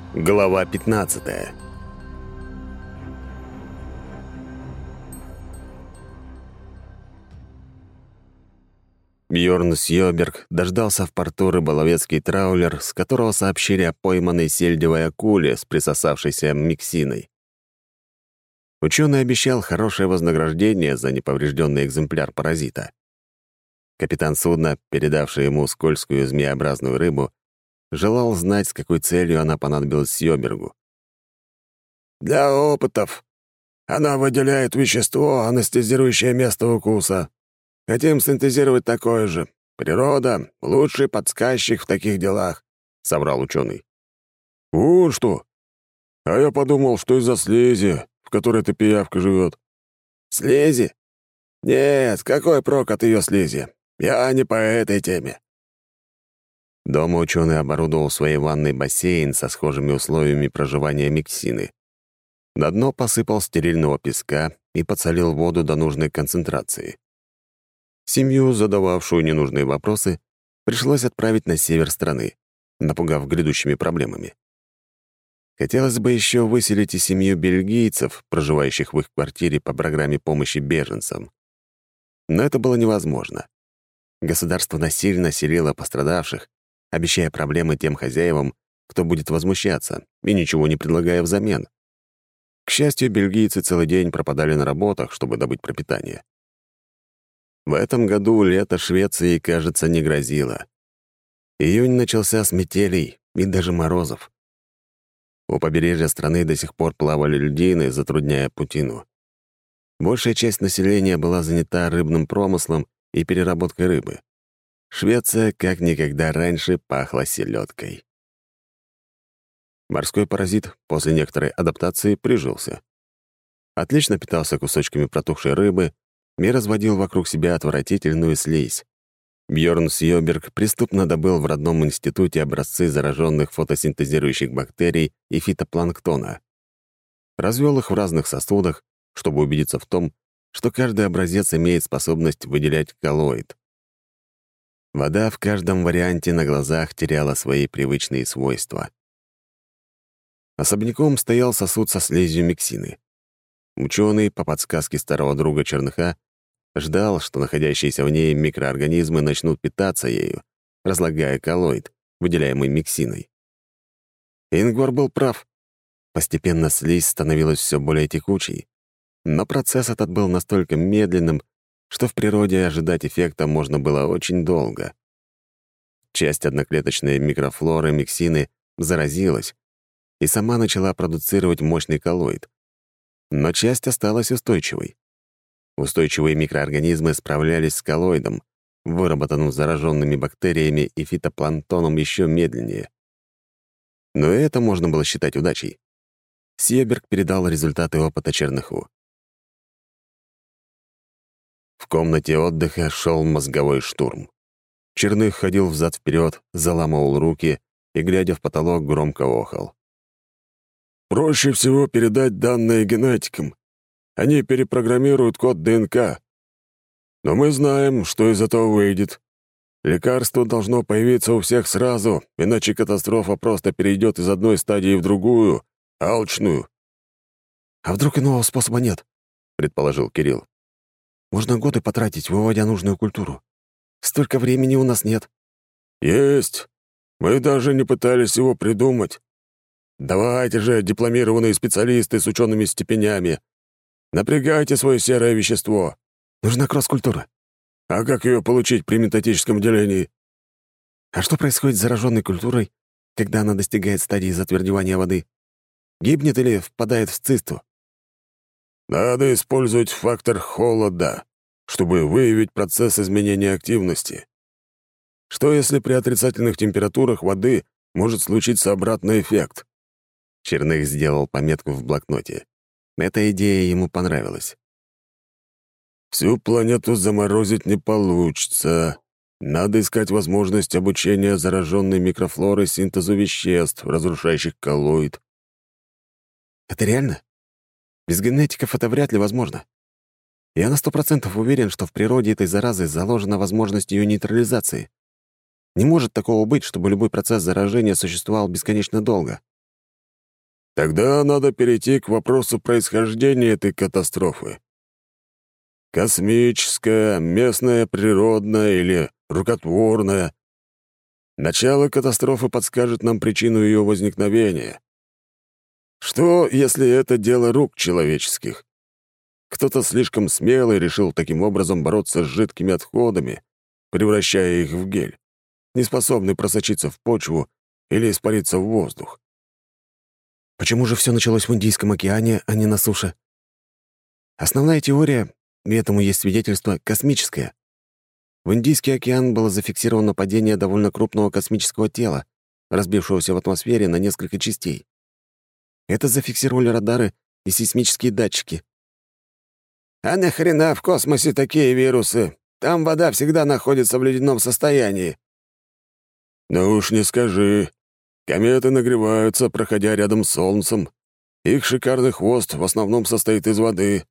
Глава 15. Бьорн Сьёберг дождался в порту рыболовецкий траулер, с которого сообщили о пойманной сельдевой акуле с присосавшейся миксиной. Ученый обещал хорошее вознаграждение за неповрежденный экземпляр паразита. Капитан судна, передавший ему скользкую змееобразную рыбу, желал знать, с какой целью она понадобилась Сьёбергу. «Для опытов. Она выделяет вещество, анестезирующее место укуса. Хотим синтезировать такое же. Природа — лучший подсказчик в таких делах», — соврал ученый. «Вон что! А я подумал, что из-за слизи, в которой эта пиявка живет». «Слизи? Нет, какой прок от ее слизи? Я не по этой теме». Дома ученый оборудовал в своей ванной бассейн со схожими условиями проживания миксины. На дно посыпал стерильного песка и подсолил воду до нужной концентрации. Семью, задававшую ненужные вопросы, пришлось отправить на север страны, напугав грядущими проблемами. Хотелось бы еще выселить и семью бельгийцев, проживающих в их квартире по программе помощи беженцам. Но это было невозможно. Государство насильно селило пострадавших, обещая проблемы тем хозяевам, кто будет возмущаться, и ничего не предлагая взамен. К счастью, бельгийцы целый день пропадали на работах, чтобы добыть пропитание. В этом году лето Швеции, кажется, не грозило. Июнь начался с метелей и даже морозов. У побережья страны до сих пор плавали льдины, затрудняя путину. Большая часть населения была занята рыбным промыслом и переработкой рыбы. Швеция как никогда раньше пахла селедкой. Морской паразит после некоторой адаптации прижился. Отлично питался кусочками протухшей рыбы и разводил вокруг себя отвратительную слизь. Бьорн Сьёберг преступно добыл в родном институте образцы зараженных фотосинтезирующих бактерий и фитопланктона. Развел их в разных сосудах, чтобы убедиться в том, что каждый образец имеет способность выделять коллоид. Вода в каждом варианте на глазах теряла свои привычные свойства. Особняком стоял сосуд со слизью миксины. Ученый, по подсказке старого друга Черныха, ждал, что находящиеся в ней микроорганизмы начнут питаться ею, разлагая коллоид, выделяемый миксиной. Ингвар был прав. Постепенно слизь становилась все более текучей, но процесс этот был настолько медленным, что в природе ожидать эффекта можно было очень долго. Часть одноклеточной микрофлоры миксины заразилась и сама начала продуцировать мощный коллоид. Но часть осталась устойчивой. Устойчивые микроорганизмы справлялись с коллоидом, выработанным зараженными бактериями и фитопланктоном еще медленнее. Но и это можно было считать удачей. Сьёберг передал результаты опыта Черныху. В комнате отдыха шел мозговой штурм. Черных ходил взад-вперед, заламывал руки и, глядя в потолок, громко охал. «Проще всего передать данные генетикам. Они перепрограммируют код ДНК. Но мы знаем, что из этого выйдет. Лекарство должно появиться у всех сразу, иначе катастрофа просто перейдет из одной стадии в другую, алчную». «А вдруг иного способа нет?» — предположил Кирилл. «Можно годы потратить, выводя нужную культуру. Столько времени у нас нет». «Есть. Мы даже не пытались его придумать. Давайте же, дипломированные специалисты с учеными степенями. Напрягайте свое серое вещество». «Нужна кросс-культура». «А как ее получить при метатическом делении?» «А что происходит с зараженной культурой, когда она достигает стадии затвердевания воды? Гибнет или впадает в цисту?» «Надо использовать фактор холода, чтобы выявить процесс изменения активности. Что если при отрицательных температурах воды может случиться обратный эффект?» Черных сделал пометку в блокноте. Эта идея ему понравилась. «Всю планету заморозить не получится. Надо искать возможность обучения зараженной микрофлоры синтезу веществ, разрушающих коллоид». «Это реально? Без генетиков это вряд ли возможно. Я на 100% уверен, что в природе этой заразы заложена возможность ее нейтрализации. Не может такого быть, чтобы любой процесс заражения существовал бесконечно долго. Тогда надо перейти к вопросу происхождения этой катастрофы. Космическая, местная, природная или рукотворная. Начало катастрофы подскажет нам причину ее возникновения. Что, если это дело рук человеческих? Кто-то слишком смелый решил таким образом бороться с жидкими отходами, превращая их в гель, неспособный просочиться в почву или испариться в воздух. Почему же все началось в Индийском океане, а не на суше? Основная теория, и этому есть свидетельство, космическая. В Индийский океан было зафиксировано падение довольно крупного космического тела, разбившегося в атмосфере на несколько частей. Это зафиксировали радары и сейсмические датчики. А нахрена в космосе такие вирусы? Там вода всегда находится в ледяном состоянии. Ну уж не скажи. Кометы нагреваются, проходя рядом с Солнцем. Их шикарный хвост в основном состоит из воды.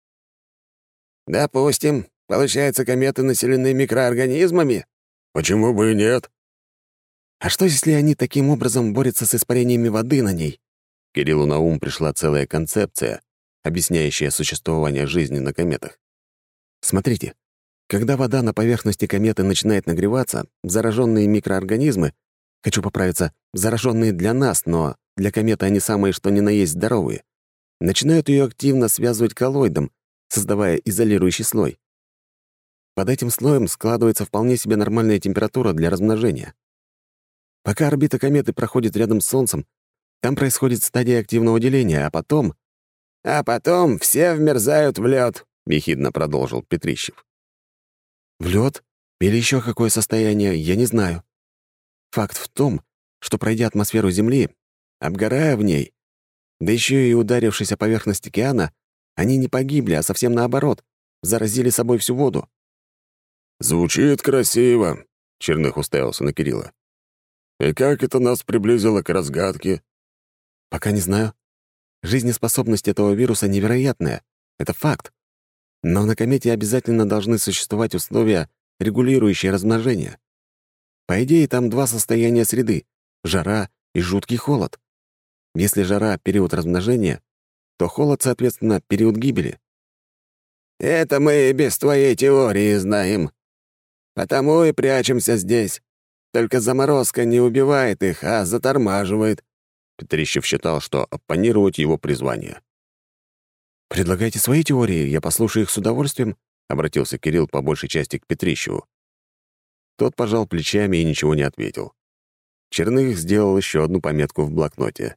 Допустим. Получается, кометы населены микроорганизмами? Почему бы и нет? А что, если они таким образом борются с испарениями воды на ней? Кириллу на ум пришла целая концепция, объясняющая существование жизни на кометах. Смотрите, когда вода на поверхности кометы начинает нагреваться, зараженные микроорганизмы, хочу поправиться, зараженные для нас, но для кометы они самые что ни на есть здоровые, начинают ее активно связывать коллоидом, создавая изолирующий слой. Под этим слоем складывается вполне себе нормальная температура для размножения. Пока орбита кометы проходит рядом с Солнцем, там происходит стадия активного деления, а потом... «А потом все вмерзают в лед», — ехидно продолжил Петрищев. В лед или еще какое состояние, я не знаю. Факт в том, что, пройдя атмосферу Земли, обгорая в ней, да еще и ударившись о поверхность океана, они не погибли, а совсем наоборот, заразили собой всю воду. «Звучит красиво», — Черных уставился на Кирилла. «И как это нас приблизило к разгадке?» «Пока не знаю. Жизнеспособность этого вируса невероятная. Это факт. Но на комете обязательно должны существовать условия, регулирующие размножение. По идее, там два состояния среды — жара и жуткий холод. Если жара — период размножения, то холод, соответственно, период гибели». «Это мы и без твоей теории знаем. Потому и прячемся здесь. Только заморозка не убивает их, а затормаживает». Петрищев считал, что оппонировать его призвание. «Предлагайте свои теории, я послушаю их с удовольствием», — обратился Кирилл по большей части к Петрищеву. Тот пожал плечами и ничего не ответил. Черных сделал еще одну пометку в блокноте.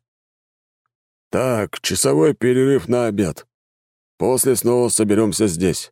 «Так, часовой перерыв на обед. После снова соберемся здесь».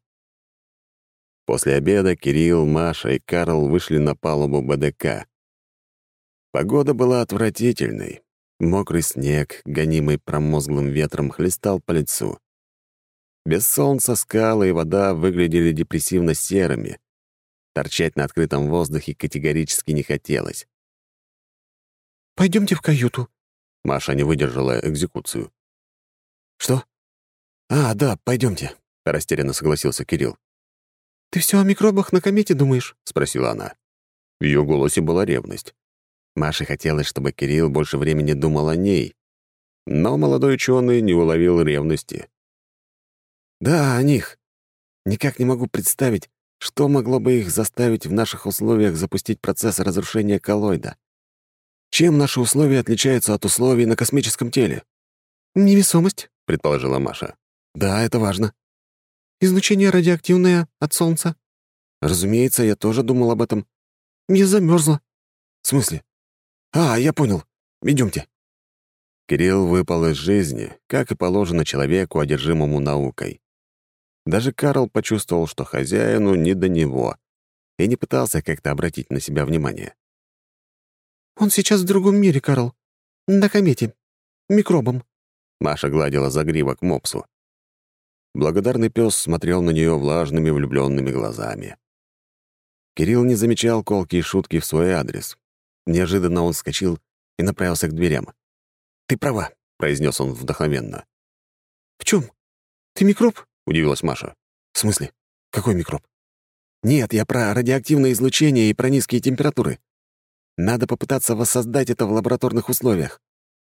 После обеда Кирилл, Маша и Карл вышли на палубу БДК. Погода была отвратительной. Мокрый снег, гонимый промозглым ветром, хлестал по лицу. Без солнца скалы и вода выглядели депрессивно серыми. Торчать на открытом воздухе категорически не хотелось. «Пойдемте в каюту». Маша не выдержала экзекуцию. «Что? А, да, пойдемте», — растерянно согласился Кирилл. «Ты все о микробах на комете думаешь?» — спросила она. В ее голосе была ревность. Маше хотелось, чтобы Кирилл больше времени думал о ней. Но молодой ученый не уловил ревности. «Да, о них. Никак не могу представить, что могло бы их заставить в наших условиях запустить процесс разрушения коллоида. Чем наши условия отличаются от условий на космическом теле?» «Невесомость», — предположила Маша. «Да, это важно». «Излучение радиоактивное от Солнца». «Разумеется, я тоже думал об этом». «Я замерзла». «В смысле?» «А, я понял. Идемте». Кирилл выпал из жизни, как и положено человеку, одержимому наукой. Даже Карл почувствовал, что хозяину не до него, и не пытался как-то обратить на себя внимание. «Он сейчас в другом мире, Карл. На комете. Микробом». Маша гладила загривок мопсу. Благодарный пес смотрел на нее влажными влюбленными глазами. Кирилл не замечал колкие шутки в свой адрес. Неожиданно он вскочил и направился к дверям. «Ты права», — произнес он вдохновенно. «В чем? Ты микроб?» — удивилась Маша. «В смысле? Какой микроб?» «Нет, я про радиоактивное излучение и про низкие температуры. Надо попытаться воссоздать это в лабораторных условиях».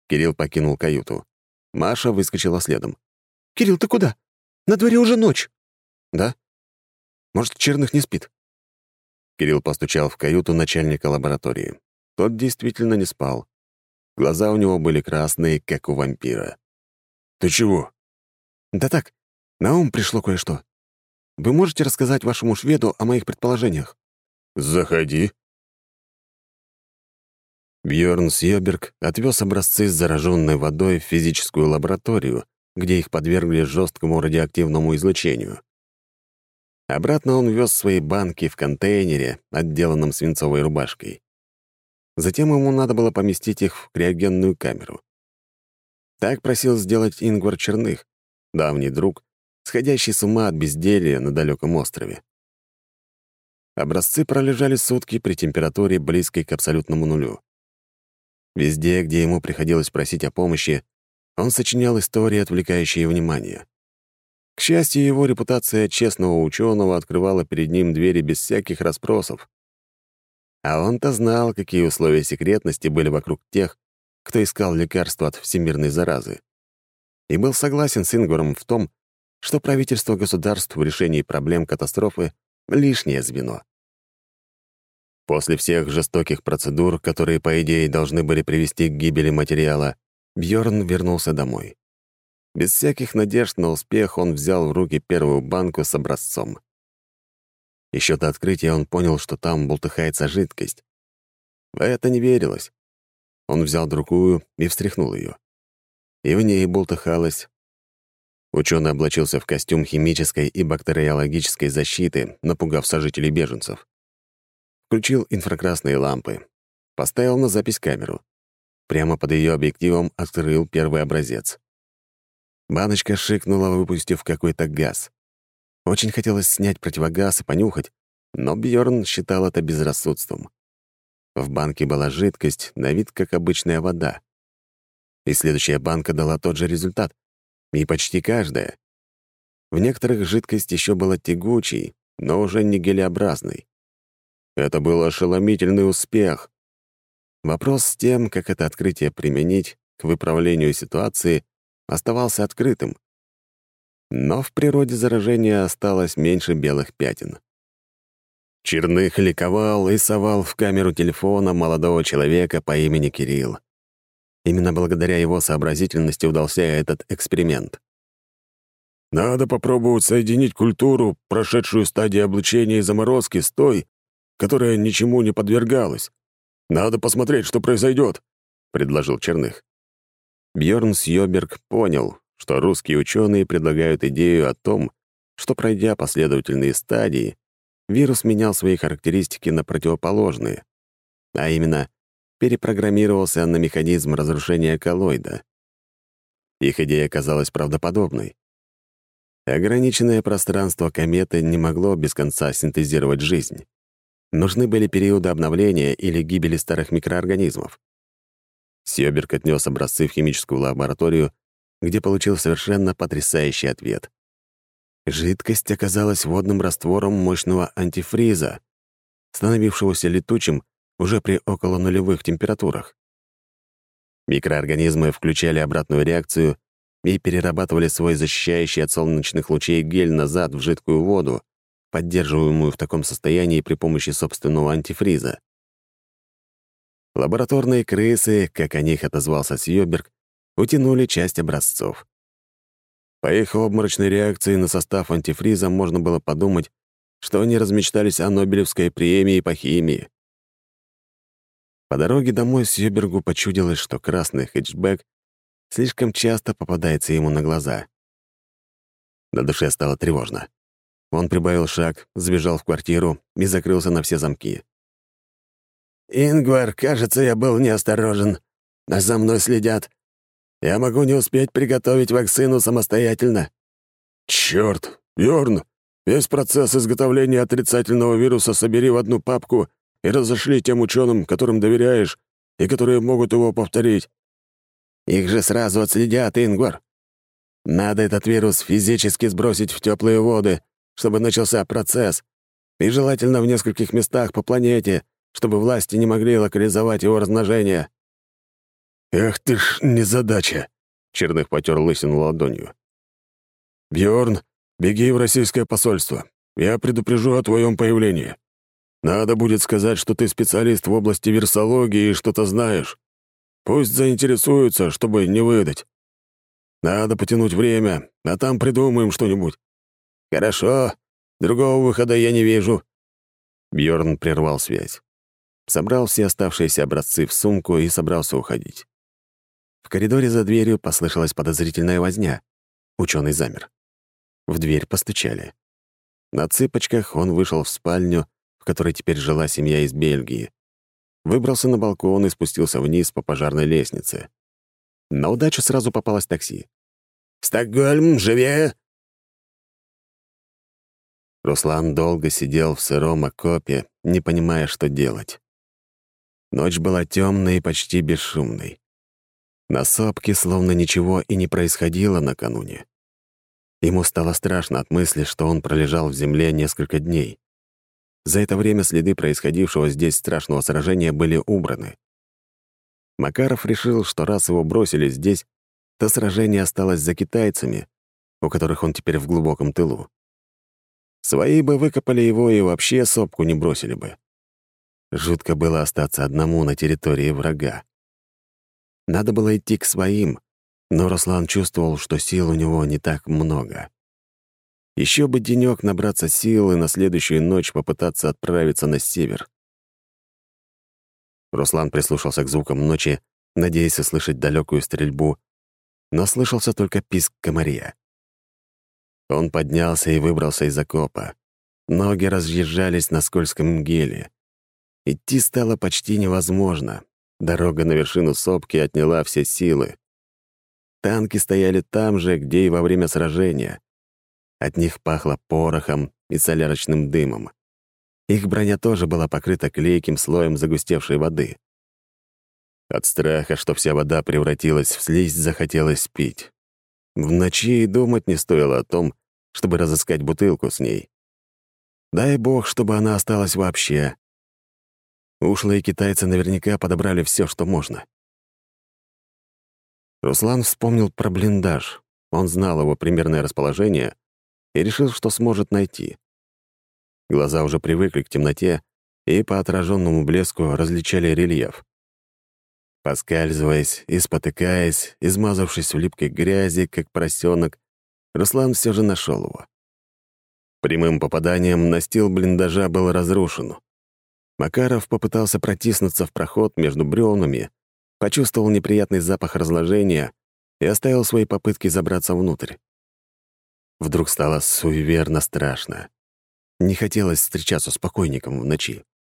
Кирилл покинул каюту. Маша выскочила следом. «Кирилл, ты куда? На дворе уже ночь». «Да? Может, Черных не спит?» Кирилл постучал в каюту начальника лаборатории. Тот действительно не спал. Глаза у него были красные, как у вампира. «Ты чего?» «Да так, на ум пришло кое-что. Вы можете рассказать вашему шведу о моих предположениях?» «Заходи». Бьорн Сьёберг отвез образцы с зараженной водой в физическую лабораторию, где их подвергли жесткому радиоактивному излучению. Обратно он вез свои банки в контейнере, отделанном свинцовой рубашкой. Затем ему надо было поместить их в криогенную камеру. Так просил сделать Ингвар Черных, давний друг, сходящий с ума от безделья на далеком острове. Образцы пролежали сутки при температуре, близкой к абсолютному нулю. Везде, где ему приходилось просить о помощи, он сочинял истории, отвлекающие внимание. К счастью, его репутация честного ученого открывала перед ним двери без всяких расспросов. А он-то знал, какие условия секретности были вокруг тех, кто искал лекарства от всемирной заразы. И был согласен с Ингваром в том, что правительство государств в решении проблем катастрофы — лишнее звено. После всех жестоких процедур, которые, по идее, должны были привести к гибели материала, Бьорн вернулся домой. Без всяких надежд на успех он взял в руки первую банку с образцом. Еще до открытия он понял, что там бултыхается жидкость. В это не верилось. Он взял другую и встряхнул ее. И в ней бултыхалось. Ученый облачился в костюм химической и бактериологической защиты, напугав сожителей беженцев. Включил инфракрасные лампы. Поставил на запись камеру. Прямо под ее объективом открыл первый образец. Баночка шикнула, выпустив какой-то газ. Очень хотелось снять противогаз и понюхать, но Бьорн считал это безрассудством. В банке была жидкость, на вид как обычная вода. И следующая банка дала тот же результат. И почти каждая. В некоторых жидкость еще была тягучей, но уже не гелеобразной. Это был ошеломительный успех. Вопрос с тем, как это открытие применить к выправлению ситуации, оставался открытым. Но в природе заражения осталось меньше белых пятен. Черных ликовал и совал в камеру телефона молодого человека по имени Кирилл. Именно благодаря его сообразительности удался этот эксперимент. «Надо попробовать соединить культуру, прошедшую стадии облучения и заморозки, с той, которая ничему не подвергалась. Надо посмотреть, что произойдет», — предложил Черных. Бьорн Сьёберг понял, что русские ученые предлагают идею о том, что, пройдя последовательные стадии, вирус менял свои характеристики на противоположные, а именно перепрограммировался на механизм разрушения коллоида. Их идея казалась правдоподобной. Ограниченное пространство кометы не могло без конца синтезировать жизнь. Нужны были периоды обновления или гибели старых микроорганизмов. Сьёберг отнес образцы в химическую лабораторию, где получил совершенно потрясающий ответ. Жидкость оказалась водным раствором мощного антифриза, становившегося летучим уже при околонулевых температурах. Микроорганизмы включали обратную реакцию и перерабатывали свой защищающий от солнечных лучей гель назад в жидкую воду, поддерживаемую в таком состоянии при помощи собственного антифриза. Лабораторные крысы, как о них отозвался Сьёберг, утянули часть образцов. По их обморочной реакции на состав антифриза можно было подумать, что они размечтались о Нобелевской премии по химии. По дороге домой Сьёбергу почудилось, что красный хэтчбэк слишком часто попадается ему на глаза. На душе стало тревожно. Он прибавил шаг, сбежал в квартиру и закрылся на все замки. «Ингвар, кажется, я был неосторожен. А за мной следят. Я могу не успеть приготовить вакцину самостоятельно». «Чёрт! Бьорн, весь процесс изготовления отрицательного вируса собери в одну папку и разошли тем ученым, которым доверяешь и которые могут его повторить». «Их же сразу отследят, Ингвар. Надо этот вирус физически сбросить в теплые воды, чтобы начался процесс, и желательно в нескольких местах по планете, чтобы власти не могли локализовать его размножение». «Эх ты ж незадача!» — Черных потер лысину ладонью. «Бьорн, беги в российское посольство. Я предупрежу о твоем появлении. Надо будет сказать, что ты специалист в области вирусологии и что-то знаешь. Пусть заинтересуются, чтобы не выдать. Надо потянуть время, а там придумаем что-нибудь». «Хорошо. Другого выхода я не вижу». Бьорн прервал связь. Собрал все оставшиеся образцы в сумку и собрался уходить. В коридоре за дверью послышалась подозрительная возня. Ученый замер. В дверь постучали. На цыпочках он вышел в спальню, в которой теперь жила семья из Бельгии. Выбрался на балкон и спустился вниз по пожарной лестнице. На удачу сразу попалось такси. «Стокгольм, живее!» Руслан долго сидел в сыром окопе, не понимая, что делать. Ночь была темной и почти бесшумной. На сопке словно ничего и не происходило накануне. Ему стало страшно от мысли, что он пролежал в земле несколько дней. За это время следы происходившего здесь страшного сражения были убраны. Макаров решил, что раз его бросили здесь, то сражение осталось за китайцами, у которых он теперь в глубоком тылу. Свои бы выкопали его и вообще сопку не бросили бы. Жутко было остаться одному на территории врага. Надо было идти к своим, но Руслан чувствовал, что сил у него не так много. Еще бы денёк набраться сил и на следующую ночь попытаться отправиться на север. Руслан прислушался к звукам ночи, надеясь услышать далекую стрельбу, но слышался только писк комарья. Он поднялся и выбрался из окопа. Ноги разъезжались на скользком геле. Идти стало почти невозможно. Дорога на вершину сопки отняла все силы. Танки стояли там же, где и во время сражения. От них пахло порохом и солярочным дымом. Их броня тоже была покрыта клейким слоем загустевшей воды. От страха, что вся вода превратилась в слизь, захотелось пить. В ночи и думать не стоило о том, чтобы разыскать бутылку с ней. Дай бог, чтобы она осталась вообще. Ушлые китайцы наверняка подобрали все, что можно. Руслан вспомнил про блиндаж. Он знал его примерное расположение и решил, что сможет найти. Глаза уже привыкли к темноте и по отраженному блеску различали рельеф. Поскальзываясь и спотыкаясь, измазавшись в липкой грязи, как поросенок, Руслан все же нашел его. Прямым попаданием настил блиндажа был разрушен. Макаров попытался протиснуться в проход между бревнами, почувствовал неприятный запах разложения и оставил свои попытки забраться внутрь. Вдруг стало суеверно страшно. Не хотелось встречаться с покойником в ночи.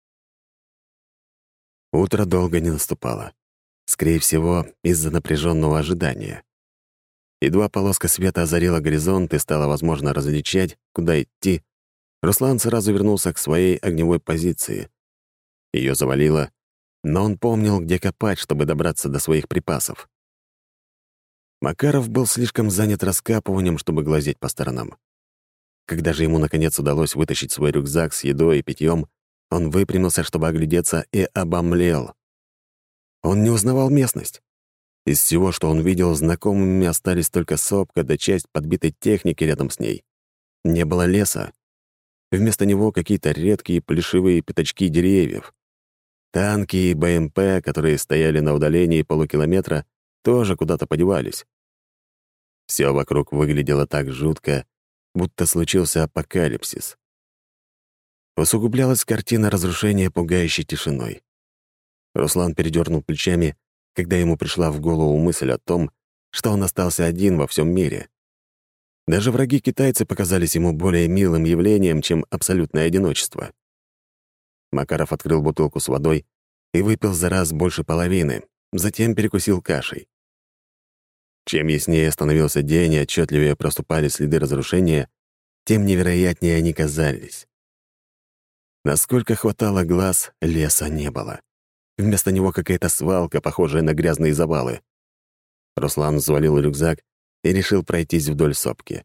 Утро долго не наступало. Скорее всего, из-за напряженного ожидания. Едва полоска света озарила горизонт и стало возможно различать, куда идти, Руслан сразу вернулся к своей огневой позиции. Ее завалило, но он помнил, где копать, чтобы добраться до своих припасов. Макаров был слишком занят раскапыванием, чтобы глазеть по сторонам. Когда же ему, наконец, удалось вытащить свой рюкзак с едой и питьем, он выпрямился, чтобы оглядеться, и обомлел. Он не узнавал местность. Из всего, что он видел, знакомыми остались только сопка да часть подбитой техники рядом с ней. Не было леса. Вместо него какие-то редкие плешивые пятачки деревьев. Танки и БМП, которые стояли на удалении полукилометра, тоже куда-то подевались. Все вокруг выглядело так жутко, будто случился апокалипсис. Усугублялась картина разрушения пугающей тишиной. Руслан передернул плечами, когда ему пришла в голову мысль о том, что он остался один во всем мире. Даже враги-китайцы показались ему более милым явлением, чем абсолютное одиночество. Макаров открыл бутылку с водой и выпил за раз больше половины, затем перекусил кашей. Чем яснее становился день и отчетливее проступали следы разрушения, тем невероятнее они казались. Насколько хватало глаз, леса не было. Вместо него какая-то свалка, похожая на грязные завалы. Руслан взвалил рюкзак и решил пройтись вдоль сопки.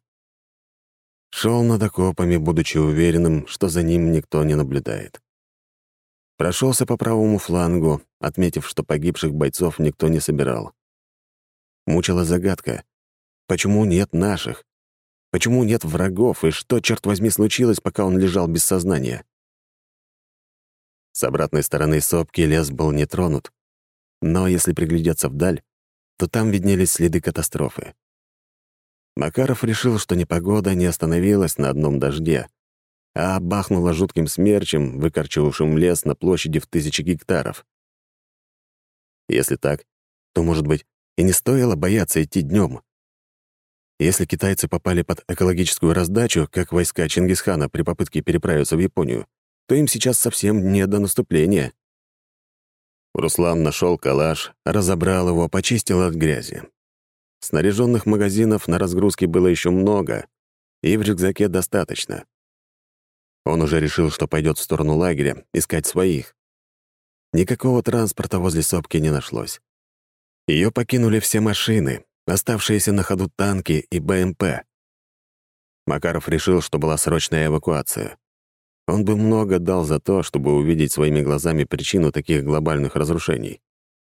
Шел над окопами, будучи уверенным, что за ним никто не наблюдает. Прошелся по правому флангу, отметив, что погибших бойцов никто не собирал. Мучила загадка. Почему нет наших? Почему нет врагов? И что, черт возьми, случилось, пока он лежал без сознания? С обратной стороны сопки лес был не тронут, но если приглядеться вдаль, то там виднелись следы катастрофы. Макаров решил, что непогода не остановилась на одном дожде, а бахнула жутким смерчем, выкорчевавшим лес на площади в 1000 гектаров. Если так, то, может быть, и не стоило бояться идти днем. Если китайцы попали под экологическую раздачу, как войска Чингисхана при попытке переправиться в Японию, то им сейчас совсем не до наступления. Руслан нашел калаш, разобрал его, почистил от грязи. Снаряженных магазинов на разгрузке было еще много, и в рюкзаке достаточно. Он уже решил, что пойдет в сторону лагеря, искать своих. Никакого транспорта возле сопки не нашлось. Ее покинули все машины, оставшиеся на ходу танки и БМП. Макаров решил, что была срочная эвакуация. Он бы много дал за то, чтобы увидеть своими глазами причину таких глобальных разрушений.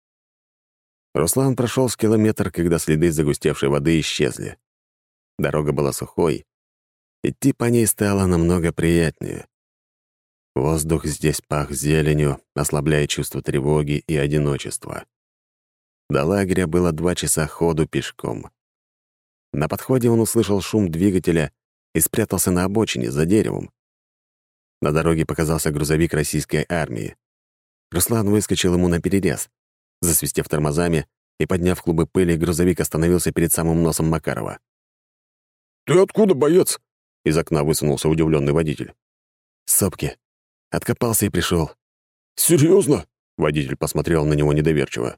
Руслан прошел с километр, когда следы загустевшей воды исчезли. Дорога была сухой. Идти по ней стало намного приятнее. Воздух здесь пах зеленью, ослабляя чувство тревоги и одиночества. До лагеря было 2 часа ходу пешком. На подходе он услышал шум двигателя и спрятался на обочине, за деревом. На дороге показался грузовик российской армии. Руслан выскочил ему наперерез. Засвистев тормозами и подняв клубы пыли, грузовик остановился перед самым носом Макарова. «Ты откуда, боец?» — из окна высунулся удивленный водитель. «С сопки. Откопался и пришел. «Серьезно?» — водитель посмотрел на него недоверчиво.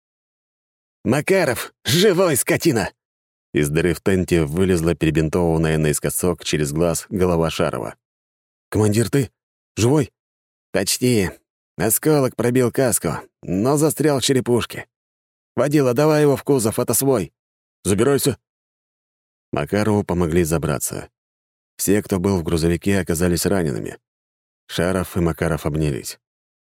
«Макаров! Живой, скотина!» Из дыры в тенте вылезла перебинтованная наискосок через глаз голова Шарова. «Командир, ты? Живой?» «Почти. Осколок пробил каску, но застрял в черепушке. Водила, давай его в кузов, это свой». «Забирайся». Макарову помогли забраться. Все, кто был в грузовике, оказались ранеными. Шаров и Макаров обнялись.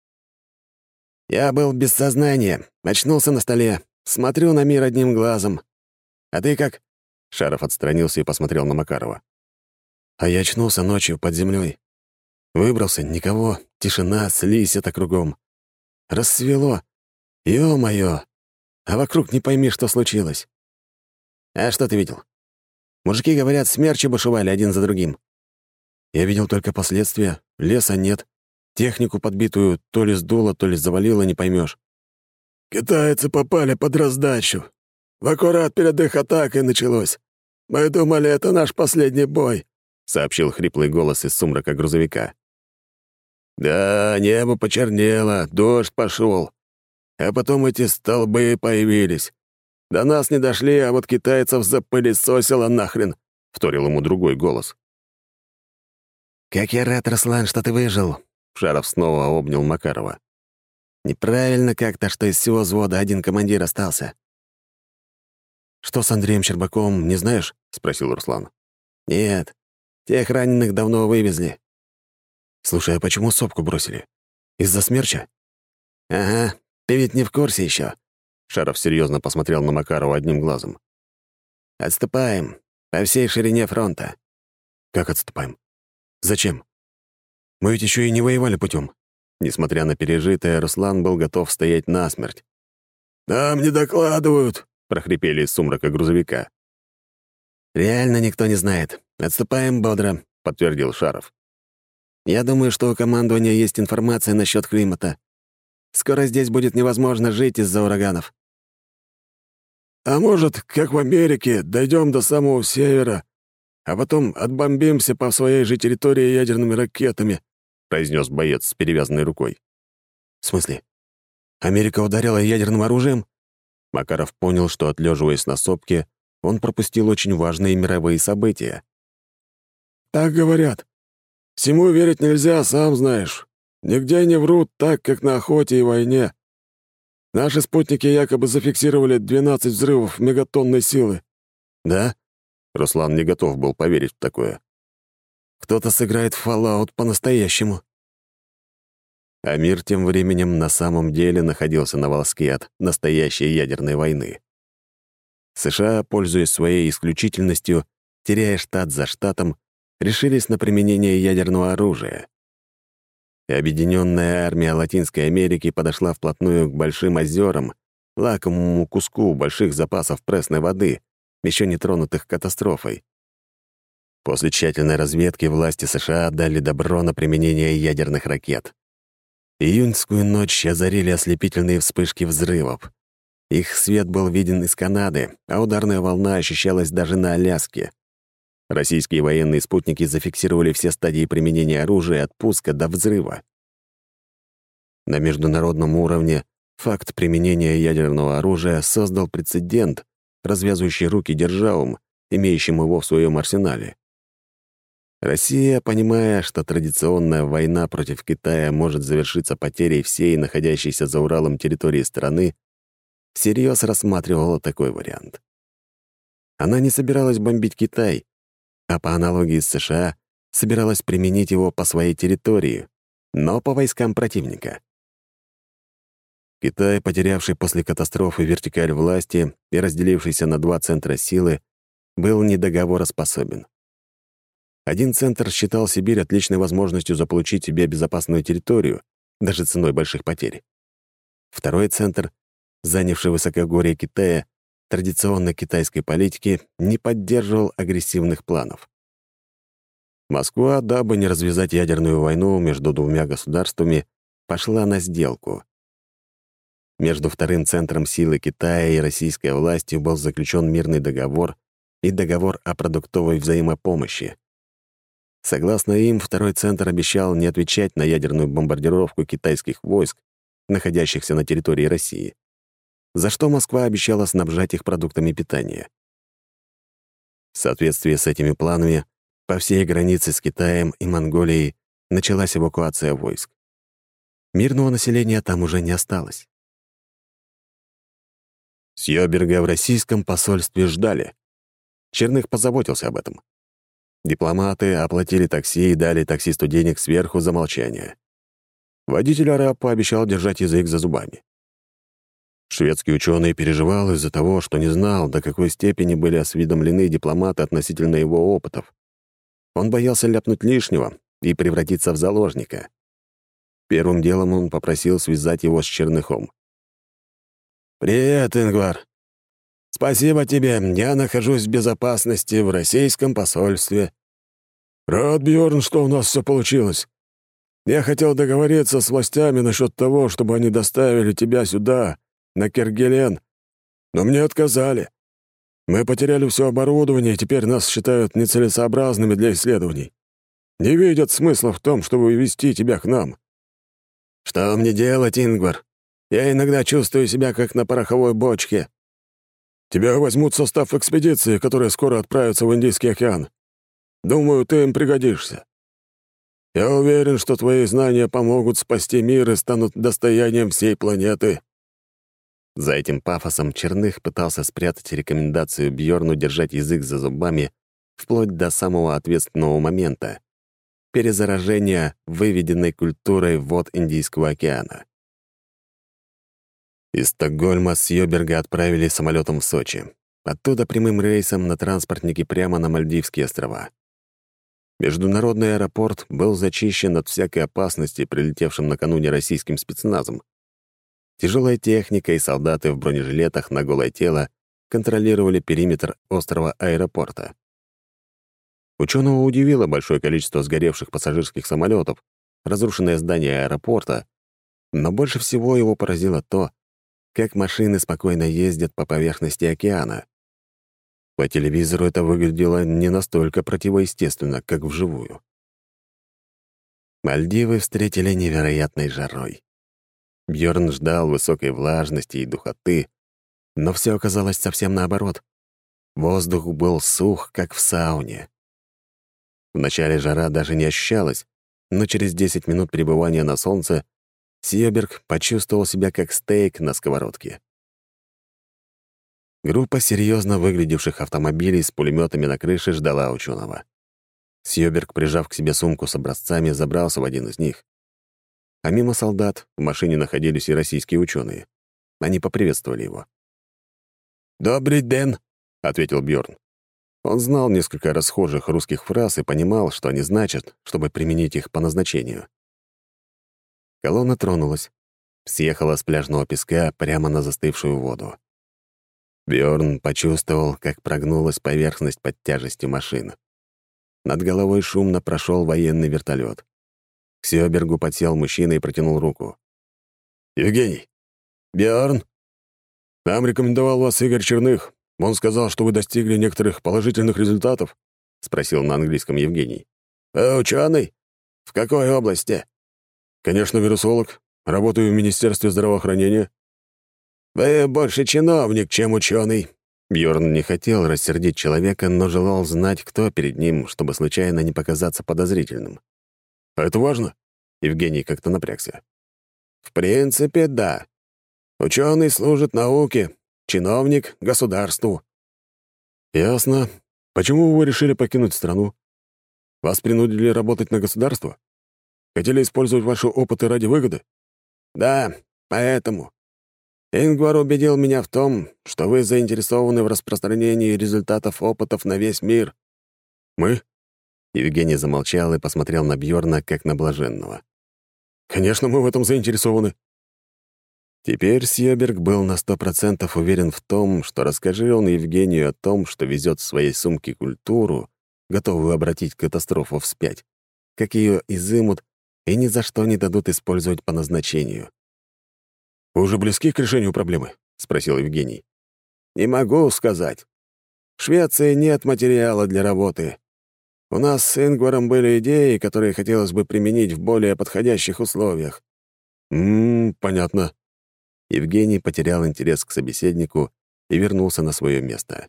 «Я был без сознания, очнулся на столе, смотрю на мир одним глазом. А ты как?» Шаров отстранился и посмотрел на Макарова. «А я очнулся ночью под землей. Выбрался, никого, тишина, слизь это кругом. Рассвело. Ё-моё! А вокруг не пойми, что случилось». «А что ты видел? Мужики, говорят, смерчи бушевали один за другим». «Я видел только последствия. Леса нет. Технику подбитую то ли сдуло, то ли завалило, не поймешь. «Китайцы попали под раздачу. В аккурат перед их атакой началось. Мы думали, это наш последний бой», — сообщил хриплый голос из сумрака грузовика. «Да, небо почернело, дождь пошел. А потом эти столбы появились. До нас не дошли, а вот китайцев запылесосило нахрен», — вторил ему другой голос. «Как я рад, Руслан, что ты выжил!» Шаров снова обнял Макарова. «Неправильно как-то, что из всего взвода один командир остался». «Что с Андреем Щербаковым, не знаешь?» — спросил Руслан. «Нет, тех раненых давно вывезли». «Слушай, а почему сопку бросили? Из-за смерча?» «Ага, ты ведь не в курсе еще. Шаров серьезно посмотрел на Макарова одним глазом. «Отступаем. По всей ширине фронта». «Как отступаем? Зачем? Мы ведь еще и не воевали путем». Несмотря на пережитое, Руслан был готов стоять насмерть. «Нам не докладывают», — прохрипели из сумрака грузовика. «Реально никто не знает. Отступаем бодро», — подтвердил Шаров. «Я думаю, что у командования есть информация насчет климата. Скоро здесь будет невозможно жить из-за ураганов». «А может, как в Америке, дойдем до самого севера, а потом отбомбимся по своей же территории ядерными ракетами», — произнес боец с перевязанной рукой. «В смысле? Америка ударила ядерным оружием?» Макаров понял, что, отлеживаясь на сопке, он пропустил очень важные мировые события. «Так говорят. Всему верить нельзя, сам знаешь. Нигде не врут так, как на охоте и войне. Наши спутники якобы зафиксировали 12 взрывов мегатонной силы». «Да?» Руслан не готов был поверить в такое. «Кто-то сыграет в Fallout по-настоящему». А мир тем временем на самом деле находился на волоске от настоящей ядерной войны. США, пользуясь своей исключительностью, теряя штат за штатом, решились на применение ядерного оружия. И Объединенная армия Латинской Америки подошла вплотную к Большим озерам, лакомому куску больших запасов пресной воды, еще не тронутых катастрофой. После тщательной разведки власти США дали добро на применение ядерных ракет. Июньскую ночь озарили ослепительные вспышки взрывов. Их свет был виден из Канады, а ударная волна ощущалась даже на Аляске. Российские военные спутники зафиксировали все стадии применения оружия от пуска до взрыва. На международном уровне факт применения ядерного оружия создал прецедент, развязывающий руки державам, имеющим его в своем арсенале. Россия, понимая, что традиционная война против Китая может завершиться потерей всей находящейся за Уралом территории страны, всерьез рассматривала такой вариант. Она не собиралась бомбить Китай, а по аналогии с США собиралась применить его по своей территории, но по войскам противника. Китай, потерявший после катастрофы вертикаль власти и разделившийся на два центра силы, был недоговороспособен. Один центр считал Сибирь отличной возможностью заполучить себе безопасную территорию, даже ценой больших потерь. Второй центр, занявший высокогорье Китая, традиционной китайской политики, не поддерживал агрессивных планов. Москва, дабы не развязать ядерную войну между двумя государствами, пошла на сделку. Между вторым центром силы Китая и российской властью был заключен мирный договор и договор о продуктовой взаимопомощи. Согласно им, второй центр обещал не отвечать на ядерную бомбардировку китайских войск, находящихся на территории России, за что Москва обещала снабжать их продуктами питания. В соответствии с этими планами, по всей границе с Китаем и Монголией началась эвакуация войск. Мирного населения там уже не осталось. Сьёберга в российском посольстве ждали. Черных позаботился об этом. Дипломаты оплатили такси и дали таксисту денег сверху за молчание. Водитель-араб пообещал держать язык за зубами. Шведский ученый переживал из-за того, что не знал, до какой степени были осведомлены дипломаты относительно его опытов. Он боялся ляпнуть лишнего и превратиться в заложника. Первым делом он попросил связать его с Черныхом. «Привет, Ингвар. Спасибо тебе, я нахожусь в безопасности в российском посольстве». «Рад, Бьорн, что у нас все получилось. Я хотел договориться с властями насчет того, чтобы они доставили тебя сюда, на Кергелен, но мне отказали. Мы потеряли все оборудование, и теперь нас считают нецелесообразными для исследований. Не видят смысла в том, чтобы везти тебя к нам». «Что мне делать, Ингвар? Я иногда чувствую себя как на пороховой бочке». «Тебя возьмут в состав экспедиции, которая скоро отправится в Индийский океан. Думаю, ты им пригодишься. Я уверен, что твои знания помогут спасти мир и станут достоянием всей планеты». За этим пафосом Черных пытался спрятать рекомендацию Бьорну держать язык за зубами вплоть до самого ответственного момента — перезаражения выведенной культурой вод Индийского океана. Из Стокгольма с Сьёберга отправили самолетом в Сочи. Оттуда прямым рейсом на транспортнике прямо на Мальдивские острова. Международный аэропорт был зачищен от всякой опасности, прилетевшим накануне российским спецназом. Тяжелая техника и солдаты в бронежилетах на голое тело контролировали периметр острова аэропорта. Ученого удивило большое количество сгоревших пассажирских самолетов, разрушенное здание аэропорта, но больше всего его поразило то, как машины спокойно ездят по поверхности океана. По телевизору это выглядело не настолько противоестественно, как вживую. Мальдивы встретили невероятной жарой. Бьорн ждал высокой влажности и духоты, но все оказалось совсем наоборот. Воздух был сух, как в сауне. Вначале жара даже не ощущалась, но через 10 минут пребывания на солнце Сьёберг почувствовал себя как стейк на сковородке. Группа серьезно выглядевших автомобилей с пулеметами на крыше ждала ученого. Сьёберг, прижав к себе сумку с образцами, забрался в один из них. А мимо солдат в машине находились и российские ученые. Они поприветствовали его. «Добрый день», — ответил Бjörn. Он знал несколько расхожих русских фраз и понимал, что они значат, чтобы применить их по назначению. Колонна тронулась, съехала с пляжного песка прямо на застывшую воду. Бjörn почувствовал, как прогнулась поверхность под тяжестью машин. Над головой шумно прошел военный вертолет. К Сёбергу подсел мужчина и протянул руку. «Евгений! Бjörn! Нам рекомендовал вас Игорь Черных. Он сказал, что вы достигли некоторых положительных результатов», — спросил на английском Евгений. «Вы ученый? В какой области?» «Конечно, вирусолог. Работаю в Министерстве здравоохранения». «Вы больше чиновник, чем ученый». Бьорн не хотел рассердить человека, но желал знать, кто перед ним, чтобы случайно не показаться подозрительным. «А это важно?» Евгений как-то напрягся. «В принципе, да. Ученый служит науке, чиновник — государству». «Ясно. Почему вы решили покинуть страну? Вас принудили работать на государство? Хотели использовать ваши опыты ради выгоды?» «Да, поэтому. Ингвар убедил меня в том, что вы заинтересованы в распространении результатов опытов на весь мир». «Мы?» Евгений замолчал и посмотрел на Бьорна как на блаженного. «Конечно, мы в этом заинтересованы». Теперь Сьёберг был на 100% уверен в том, что расскажи он Евгению о том, что везет в своей сумке культуру, готовую обратить катастрофу вспять, как ее изымут и ни за что не дадут использовать по назначению. «Вы уже близки к решению проблемы?» — спросил Евгений. «Не могу сказать. В Швеции нет материала для работы. У нас с Ингваром были идеи, которые хотелось бы применить в более подходящих условиях». Понятно». Евгений потерял интерес к собеседнику и вернулся на свое место.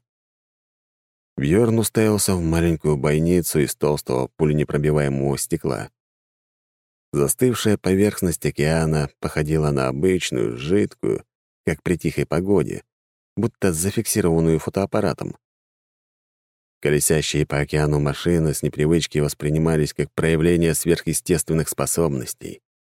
Бьорн уставился в маленькую бойницу из толстого пуленепробиваемого стекла. Застывшая поверхность океана походила на обычную, жидкую, как при тихой погоде, будто зафиксированную фотоаппаратом. Колесящие по океану машины с непривычки воспринимались как проявление сверхъестественных способностей.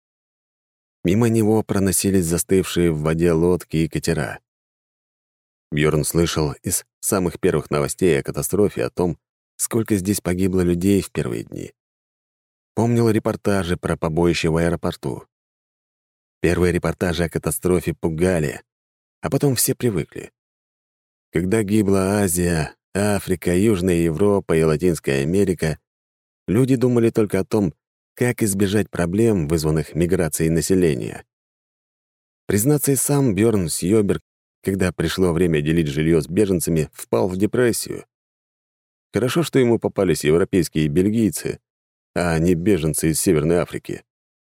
Мимо него проносились застывшие в воде лодки и катера. Бьорн слышал из самых первых новостей о катастрофе о том, сколько здесь погибло людей в первые дни. Помнил репортажи про побоище в аэропорту. Первые репортажи о катастрофе пугали, а потом все привыкли. Когда гибла Азия, Африка, Южная Европа и Латинская Америка, люди думали только о том, как избежать проблем, вызванных миграцией населения. Признаться, и сам Бьорн Сьёберг, когда пришло время делить жилье с беженцами, впал в депрессию. Хорошо, что ему попались европейские бельгийцы, а не беженцы из Северной Африки.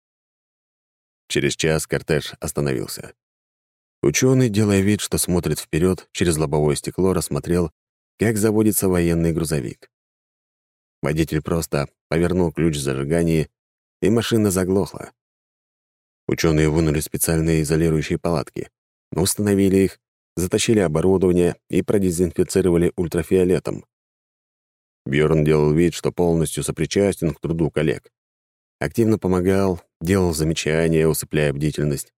Через час кортеж остановился. Ученый, делая вид, что смотрит вперед, через лобовое стекло рассмотрел, как заводится военный грузовик. Водитель просто повернул ключ в зажигании, и машина заглохла. Ученые вынули специальные изолирующие палатки, установили их, затащили оборудование и продезинфицировали ультрафиолетом. Бьорн делал вид, что полностью сопричастен к труду коллег. Активно помогал, делал замечания, усыпляя бдительность.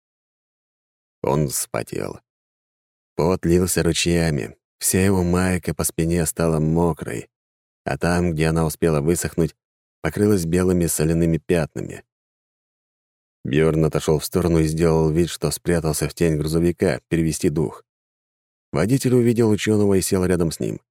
Он вспотел. Пот лился ручьями, вся его майка по спине стала мокрой, а там, где она успела высохнуть, покрылась белыми соляными пятнами. Бьорн отошел в сторону и сделал вид, что спрятался в тень грузовика, перевести дух. Водитель увидел ученого и сел рядом с ним.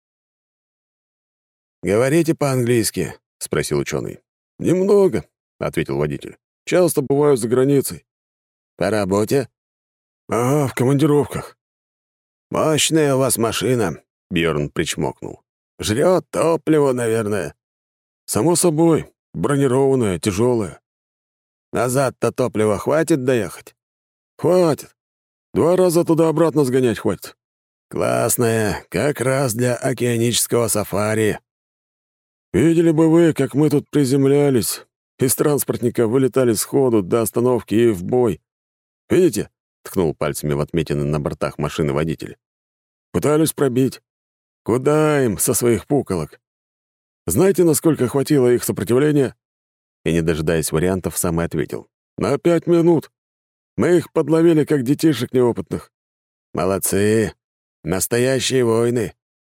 «Говорите по-английски?» — спросил ученый. «Немного», — ответил водитель. «Часто бываю за границей». «По работе?» «Ага, в командировках». «Мощная у вас машина», — Бьорн причмокнул. «Жрет топливо, наверное». «Само собой. Бронированная, тяжелая». «Назад-то топлива хватит доехать?» «Хватит. 2 раза туда-обратно сгонять хватит». «Классная, как раз для океанического сафари». «Видели бы вы, как мы тут приземлялись. Из транспортника вылетали сходу до остановки и в бой. Видите?» — ткнул пальцами в отметины на бортах машины водитель. «Пытались пробить. Куда им со своих пуколок? Знаете, насколько хватило их сопротивления?» И, не дожидаясь вариантов, сам и ответил. На 5 минут. Мы их подловили, как детишек неопытных». «Молодцы! Настоящие воины!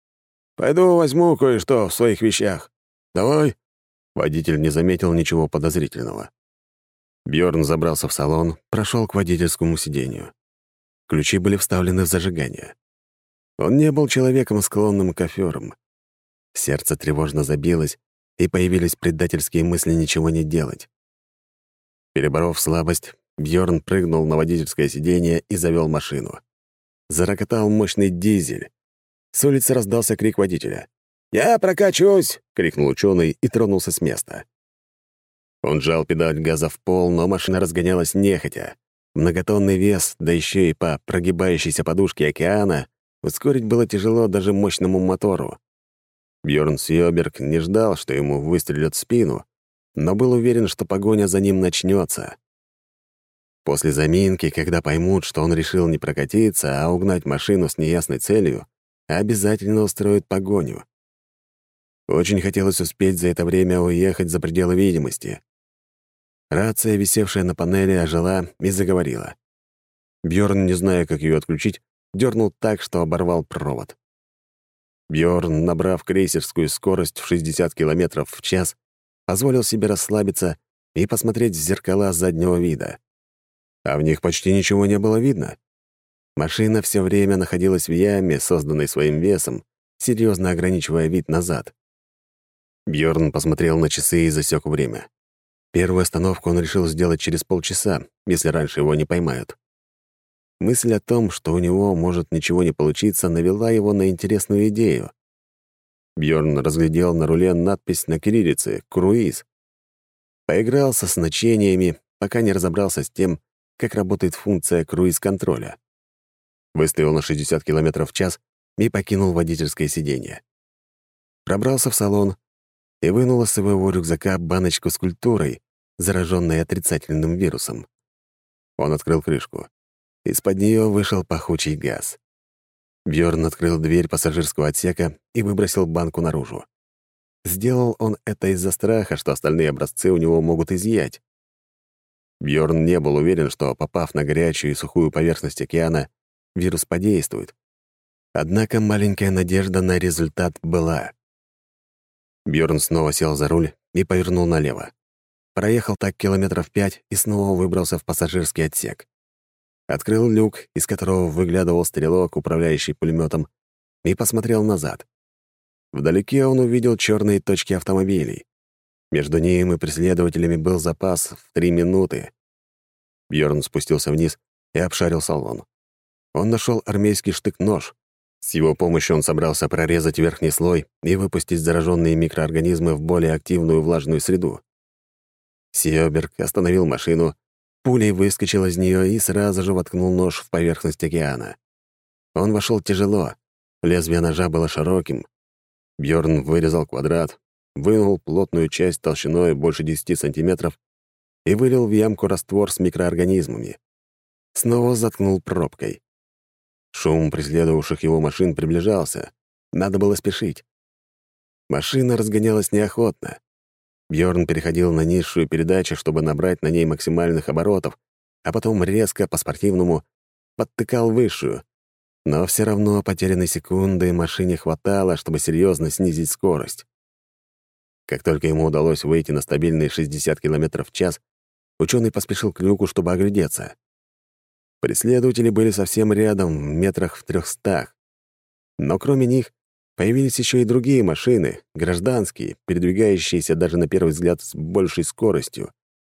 Пойду возьму кое-что в своих вещах. «Давай». Водитель не заметил ничего подозрительного. Бьорн забрался в салон, прошел к водительскому сиденью. Ключи были вставлены в зажигание. Он не был человеком, склонным к аферам. Сердце тревожно забилось, и появились предательские мысли ничего не делать. Переборов слабость, Бьорн прыгнул на водительское сиденье и завел машину. Зарокотал мощный дизель. С улицы раздался крик водителя. «Я прокачусь!» — крикнул ученый и тронулся с места. Он жал педаль газа в пол, но машина разгонялась нехотя. Многотонный вес, да еще и по прогибающейся подушке океана, ускорить было тяжело даже мощному мотору. Бьорн Сьёберг не ждал, что ему выстрелят в спину, но был уверен, что погоня за ним начнется. После заминки, когда поймут, что он решил не прокатиться, а угнать машину с неясной целью, обязательно устроят погоню. Очень хотелось успеть за это время уехать за пределы видимости. Рация, висевшая на панели, ожила и заговорила. Бьорн, не зная, как ее отключить, дернул так, что оборвал провод. Бьорн, набрав крейсерскую скорость в 60 км в час, позволил себе расслабиться и посмотреть в зеркала заднего вида. А в них почти ничего не было видно. Машина все время находилась в яме, созданной своим весом, серьезно ограничивая вид назад. Бьорн посмотрел на часы и засек время. Первую остановку он решил сделать через полчаса, если раньше его не поймают. Мысль о том, что у него может ничего не получиться, навела его на интересную идею. Бьорн разглядел на руле надпись на кириллице «Круиз». Поигрался с значениями, пока не разобрался с тем, как работает функция круиз-контроля. Выставил на 60 км в час и покинул водительское сиденье. Пробрался в салон и вынул из своего рюкзака баночку с культурой, зараженной отрицательным вирусом. Он открыл крышку. Из-под нее вышел пахучий газ. Бьорн открыл дверь пассажирского отсека и выбросил банку наружу. Сделал он это из-за страха, что остальные образцы у него могут изъять. Бьорн не был уверен, что, попав на горячую и сухую поверхность океана, вирус подействует. Однако маленькая надежда на результат была. Бьорн снова сел за руль и повернул налево. Проехал так километров 5 и снова выбрался в пассажирский отсек. Открыл люк, из которого выглядывал стрелок, управляющий пулеметом, и посмотрел назад. Вдалеке он увидел черные точки автомобилей. Между ним и преследователями был запас в 3 минуты. Бьорн спустился вниз и обшарил салон. Он нашел армейский штык-нож. С его помощью он собрался прорезать верхний слой и выпустить зараженные микроорганизмы в более активную влажную среду. Сьёберг остановил машину, пулей выскочил из нее и сразу же воткнул нож в поверхность океана. Он вошел тяжело, лезвие ножа было широким. Бьорн вырезал квадрат, вынул плотную часть толщиной больше 10 сантиметров и вылил в ямку раствор с микроорганизмами. Снова заткнул пробкой. Шум преследовавших его машин приближался. Надо было спешить. Машина разгонялась неохотно. Бьорн переходил на низшую передачу, чтобы набрать на ней максимальных оборотов, а потом резко, по-спортивному, подтыкал высшую. Но все равно потерянной секунды машине хватало, чтобы серьезно снизить скорость. Как только ему удалось выйти на стабильные 60 км в час, ученый поспешил к люку, чтобы оглядеться. Преследователи были совсем рядом, метрах в 300. Но кроме них появились еще и другие машины, гражданские, передвигающиеся даже на первый взгляд с большей скоростью.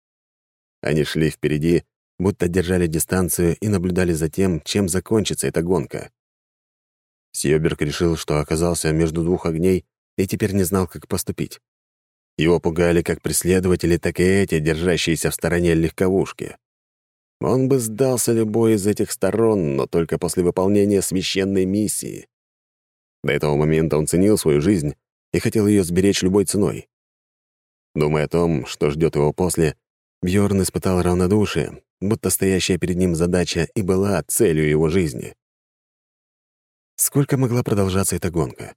Они шли впереди, будто держали дистанцию и наблюдали за тем, чем закончится эта гонка. Сьёберг решил, что оказался между двух огней и теперь не знал, как поступить. Его пугали как преследователи, так и эти, держащиеся в стороне легковушки. Он бы сдался любой из этих сторон, но только после выполнения священной миссии. До этого момента он ценил свою жизнь и хотел ее сберечь любой ценой. Думая о том, что ждет его после, Бьорн испытал равнодушие, будто стоящая перед ним задача и была целью его жизни. Сколько могла продолжаться эта гонка?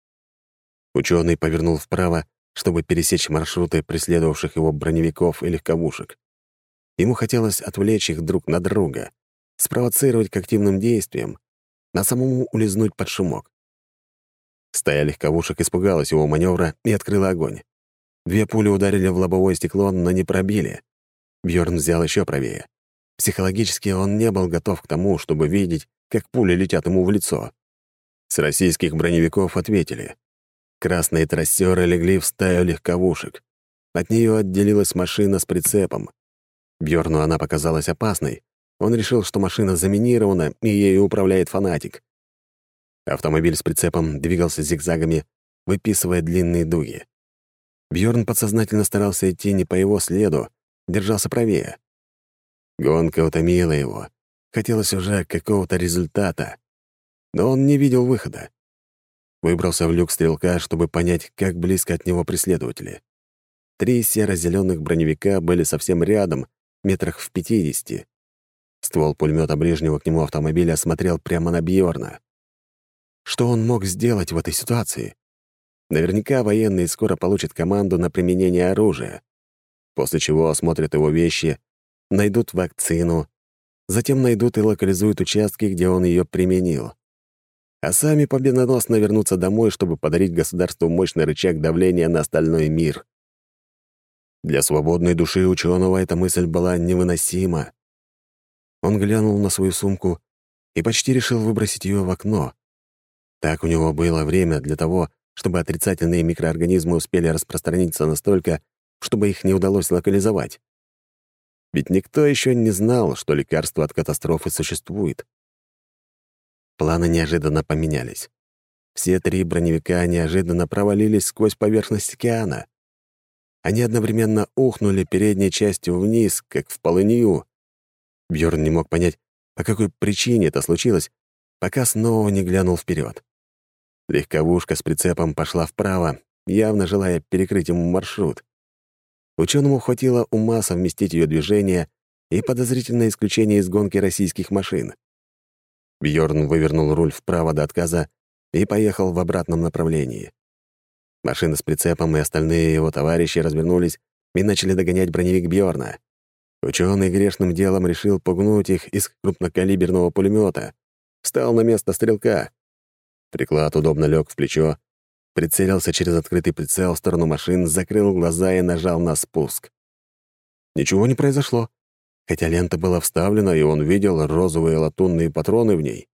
Ученый повернул вправо, чтобы пересечь маршруты преследовавших его броневиков и легковушек. Ему хотелось отвлечь их друг на друга, спровоцировать к активным действиям, а самому улизнуть под шумок. Стая легковушек испугалась его маневра и открыла огонь. 2 пули ударили в лобовое стекло, но не пробили. Бьорн взял еще правее. Психологически он не был готов к тому, чтобы видеть, как пули летят ему в лицо. С российских броневиков ответили. Красные трассеры легли в стаю легковушек. От нее отделилась машина с прицепом. Бьорну она показалась опасной. Он решил, что машина заминирована, и ею управляет фанатик. Автомобиль с прицепом двигался зигзагами, выписывая длинные дуги. Бьорн подсознательно старался идти не по его следу, держался правее. Гонка утомила его. Хотелось уже какого-то результата. Но он не видел выхода. Выбрался в люк стрелка, чтобы понять, как близко от него преследователи. 3 серо-зеленых броневика были совсем рядом, метрах в 50. Ствол пулемета ближнего к нему автомобиля смотрел прямо на Бьорна. Что он мог сделать в этой ситуации? Наверняка военные скоро получат команду на применение оружия, после чего осмотрят его вещи, найдут вакцину, затем найдут и локализуют участки, где он ее применил. А сами победоносно вернутся домой, чтобы подарить государству мощный рычаг давления на остальной мир. Для свободной души ученого эта мысль была невыносима. Он глянул на свою сумку и почти решил выбросить ее в окно. Так у него было время для того, чтобы отрицательные микроорганизмы успели распространиться настолько, чтобы их не удалось локализовать. Ведь никто еще не знал, что лекарство от катастрофы существует. Планы неожиданно поменялись. Все 3 броневика неожиданно провалились сквозь поверхность океана. Они одновременно ухнули передней частью вниз, как в полынью. Бьорн не мог понять, по какой причине это случилось, пока снова не глянул вперед. Легковушка с прицепом пошла вправо, явно желая перекрыть ему маршрут. Ученому хватило ума совместить ее движение и подозрительное исключение из гонки российских машин. Бьорн вывернул руль вправо до отказа и поехал в обратном направлении. Машина с прицепом и остальные его товарищи развернулись и начали догонять броневик Бьорна. Ученый грешным делом решил пугнуть их из крупнокалиберного пулемета. Встал на место стрелка. Приклад удобно лег в плечо, прицелился через открытый прицел в сторону машин, закрыл глаза и нажал на спуск. Ничего не произошло, хотя лента была вставлена, и он видел розовые латунные патроны в ней.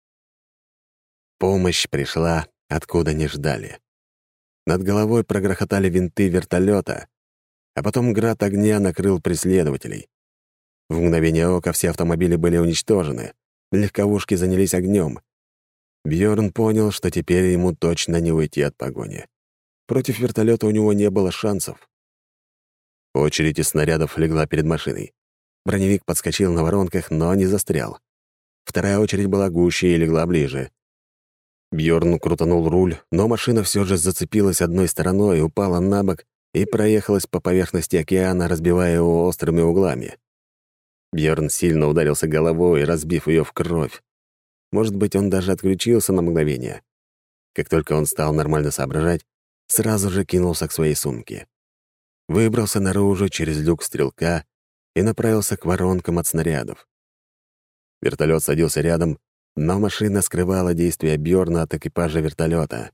Помощь пришла, откуда не ждали. Над головой прогрохотали винты вертолета, а потом град огня накрыл преследователей. В мгновение ока все автомобили были уничтожены, легковушки занялись огнем. Бьорн понял, что теперь ему точно не уйти от погони. Против вертолета у него не было шансов. Очередь из снарядов легла перед машиной. Броневик подскочил на воронках, но не застрял. Вторая очередь была гуще и легла ближе. Бьорн крутанул руль, но машина все же зацепилась одной стороной, упала на бок и проехалась по поверхности океана, разбивая его острыми углами. Бьорн сильно ударился головой, разбив ее в кровь. Может быть, он даже отключился на мгновение. Как только он стал нормально соображать, сразу же кинулся к своей сумке. Выбрался наружу через люк стрелка и направился к воронкам от снарядов. Вертолет садился рядом, но машина скрывала действия Бьорна от экипажа вертолета.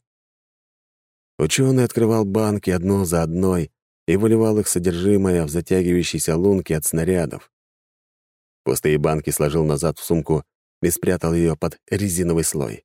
Ученый открывал банки одну за одной и выливал их содержимое в затягивающиеся лунки от снарядов. Пустые банки сложил назад в сумку и спрятал ее под резиновый слой.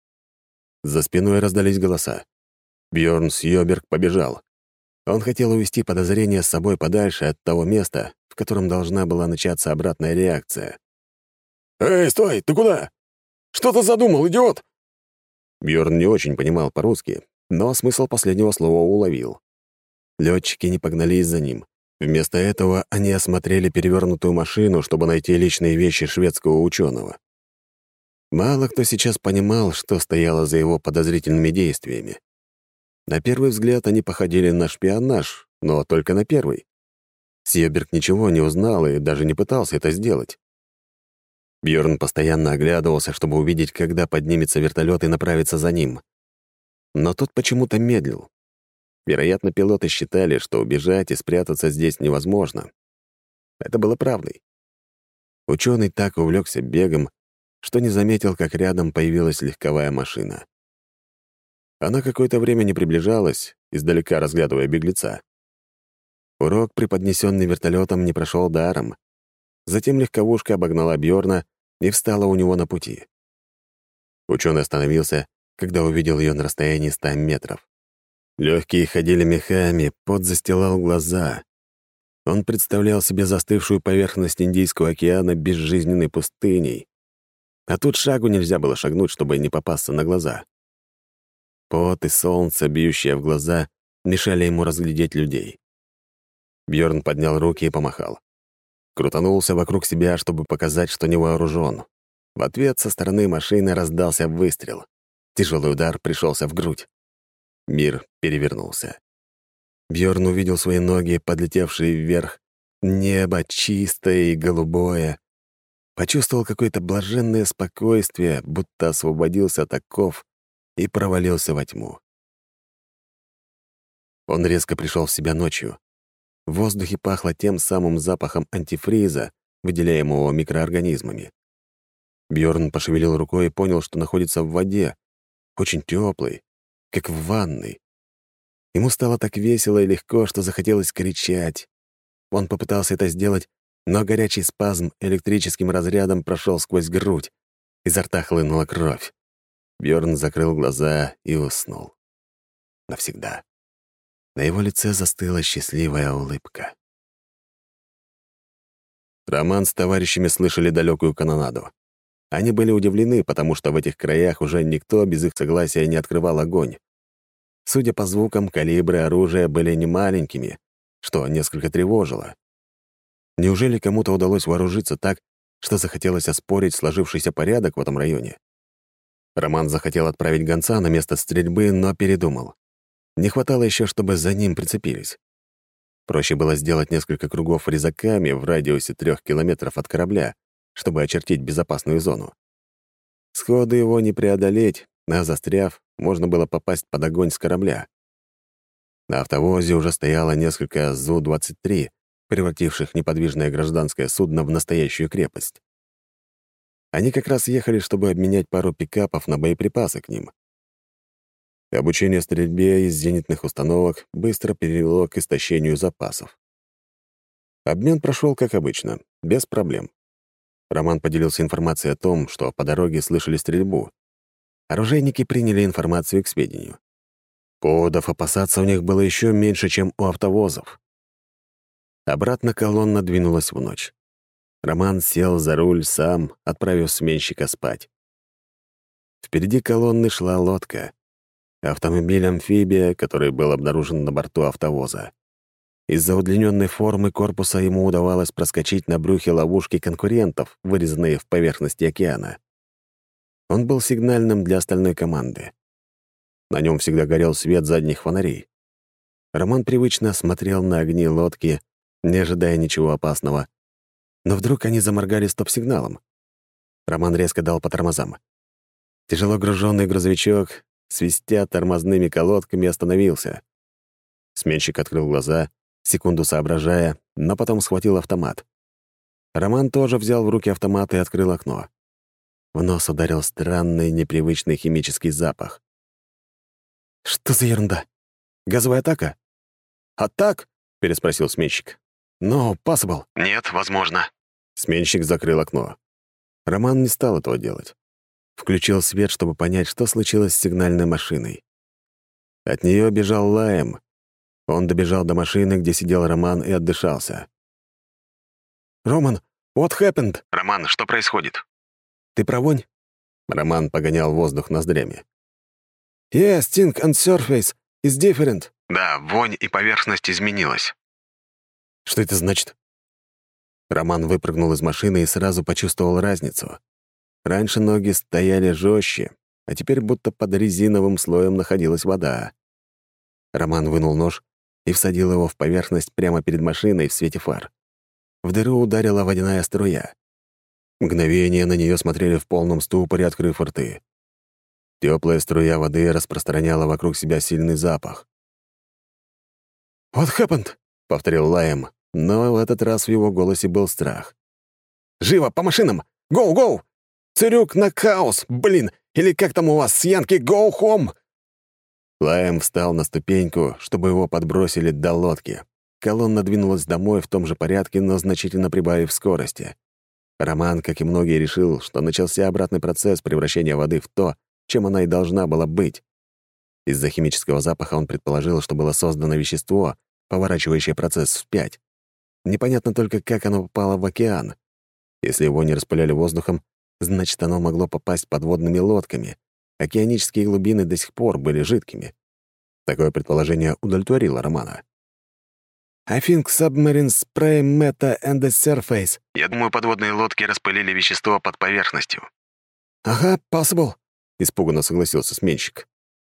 За спиной раздались голоса. Бьорн Сьёберг побежал. Он хотел увести подозрения с собой подальше от того места, в котором должна была начаться обратная реакция. «Эй, стой! Ты куда? Что ты задумал, идиот?» Бьорн не очень понимал по-русски, но смысл последнего слова уловил. Летчики не погнались за ним. Вместо этого они осмотрели перевернутую машину, чтобы найти личные вещи шведского ученого. Мало кто сейчас понимал, что стояло за его подозрительными действиями. На первый взгляд они походили на шпионаж, но только на первый. Сьёберг ничего не узнал и даже не пытался это сделать. Бьорн постоянно оглядывался, чтобы увидеть, когда поднимется вертолет и направится за ним. Но тот почему-то медлил. Вероятно, пилоты считали, что убежать и спрятаться здесь невозможно. Это было правдой. Ученый так увлекся бегом, что не заметил, как рядом появилась легковая машина. Она какое-то время не приближалась, издалека разглядывая беглеца. Урок, преподнесенный вертолетом, не прошел даром. Затем легковушка обогнала Бьорна и встала у него на пути. Ученый остановился, когда увидел ее на расстоянии 100 метров. Легкие ходили мехами, пот застилал глаза. Он представлял себе застывшую поверхность Индийского океана безжизненной пустыней. А тут шагу нельзя было шагнуть, чтобы не попасться на глаза. Пот и солнце, бьющее в глаза, мешали ему разглядеть людей. Бьорн поднял руки и помахал. Крутанулся вокруг себя, чтобы показать, что не вооружен. В ответ со стороны машины раздался выстрел. Тяжелый удар пришелся в грудь. Мир перевернулся. Бьорн увидел свои ноги, подлетевшие вверх. Небо чистое и голубое. Почувствовал какое-то блаженное спокойствие, будто освободился от оков и провалился во тьму. Он резко пришел в себя ночью. В воздухе пахло тем самым запахом антифриза, выделяемого микроорганизмами. Бьорн пошевелил рукой и понял, что находится в воде, очень теплой, как в ванной. Ему стало так весело и легко, что захотелось кричать. Он попытался это сделать, но горячий спазм электрическим разрядом прошел сквозь грудь. Изо рта хлынула кровь. Бьорн закрыл глаза и уснул. Навсегда. На его лице застыла счастливая улыбка. Роман с товарищами слышали далекую канонаду. Они были удивлены, потому что в этих краях уже никто без их согласия не открывал огонь. Судя по звукам, калибры оружия были немаленькими, что несколько тревожило. Неужели кому-то удалось вооружиться так, что захотелось оспорить сложившийся порядок в этом районе? Роман захотел отправить гонца на место стрельбы, но передумал. Не хватало еще, чтобы за ним прицепились. Проще было сделать несколько кругов резаками в радиусе 3 километров от корабля, чтобы очертить безопасную зону. Сходу его не преодолеть, а застряв, можно было попасть под огонь с корабля. На автовозе уже стояло несколько ЗУ-23, превративших неподвижное гражданское судно в настоящую крепость. Они как раз ехали, чтобы обменять пару пикапов на боеприпасы к ним. Обучение стрельбе из зенитных установок быстро привело к истощению запасов. Обмен прошел как обычно, без проблем. Роман поделился информацией о том, что по дороге слышали стрельбу. Оружейники приняли информацию к сведению. Поводов опасаться у них было еще меньше, чем у автовозов. Обратно колонна двинулась в ночь. Роман сел за руль сам, отправив сменщика спать. Впереди колонны шла лодка. Автомобиль-амфибия, который был обнаружен на борту автовоза. Из-за удлиненной формы корпуса ему удавалось проскочить на брюхе ловушки конкурентов, вырезанные в поверхности океана. Он был сигнальным для остальной команды. На нем всегда горел свет задних фонарей. Роман привычно смотрел на огни лодки, не ожидая ничего опасного. Но вдруг они заморгали стоп-сигналом. Роман резко дал по тормозам. Тяжело груженный грузовичок, свистя тормозными колодками, остановился. Сменщик открыл глаза, секунду соображая, но потом схватил автомат. Роман тоже взял в руки автомат и открыл окно. В нос ударил странный, непривычный химический запах. «Что за ерунда? Газовая атака?» «Атак?» — переспросил сменщик. «No, possible». «Нет, возможно». Сменщик закрыл окно. Роман не стал этого делать. Включил свет, чтобы понять, что случилось с сигнальной машиной. От нее бежал Лаем. Он добежал до машины, где сидел Роман, и отдышался. «Роман, what happened?» «Роман, что происходит?» «Ты про вонь?» Роман погонял воздух ноздрями. «Yes, stink and surface is different». «Да, вонь и поверхность изменилась». «Что это значит?» Роман выпрыгнул из машины и сразу почувствовал разницу. Раньше ноги стояли жестче, а теперь будто под резиновым слоем находилась вода. Роман вынул нож и всадил его в поверхность прямо перед машиной в свете фар. В дыру ударила водяная струя. Мгновение на нее смотрели в полном ступоре, открыв рты. Теплая струя воды распространяла вокруг себя сильный запах. «What happened?» — повторил Лаем, но в этот раз в его голосе был страх. «Живо, по машинам! Гоу-гоу! Цирюк на хаос, блин! Или как там у вас с Янки, гоу хом!» Лайм встал на ступеньку, чтобы его подбросили до лодки. Колонна двинулась домой в том же порядке, но значительно прибавив скорости. Роман, как и многие, решил, что начался обратный процесс превращения воды в то, чем она и должна была быть. Из-за химического запаха он предположил, что было создано вещество, поворачивающее процесс вспять. Непонятно только, как оно попало в океан. Если его не распыляли воздухом, значит, оно могло попасть подводными лодками. Океанические глубины до сих пор были жидкими. Такое предположение удовлетворило Романа. «I think submarine spray meta and the surface». «Я думаю, подводные лодки распылили вещество под поверхностью». «Ага, possible», — испуганно согласился сменщик.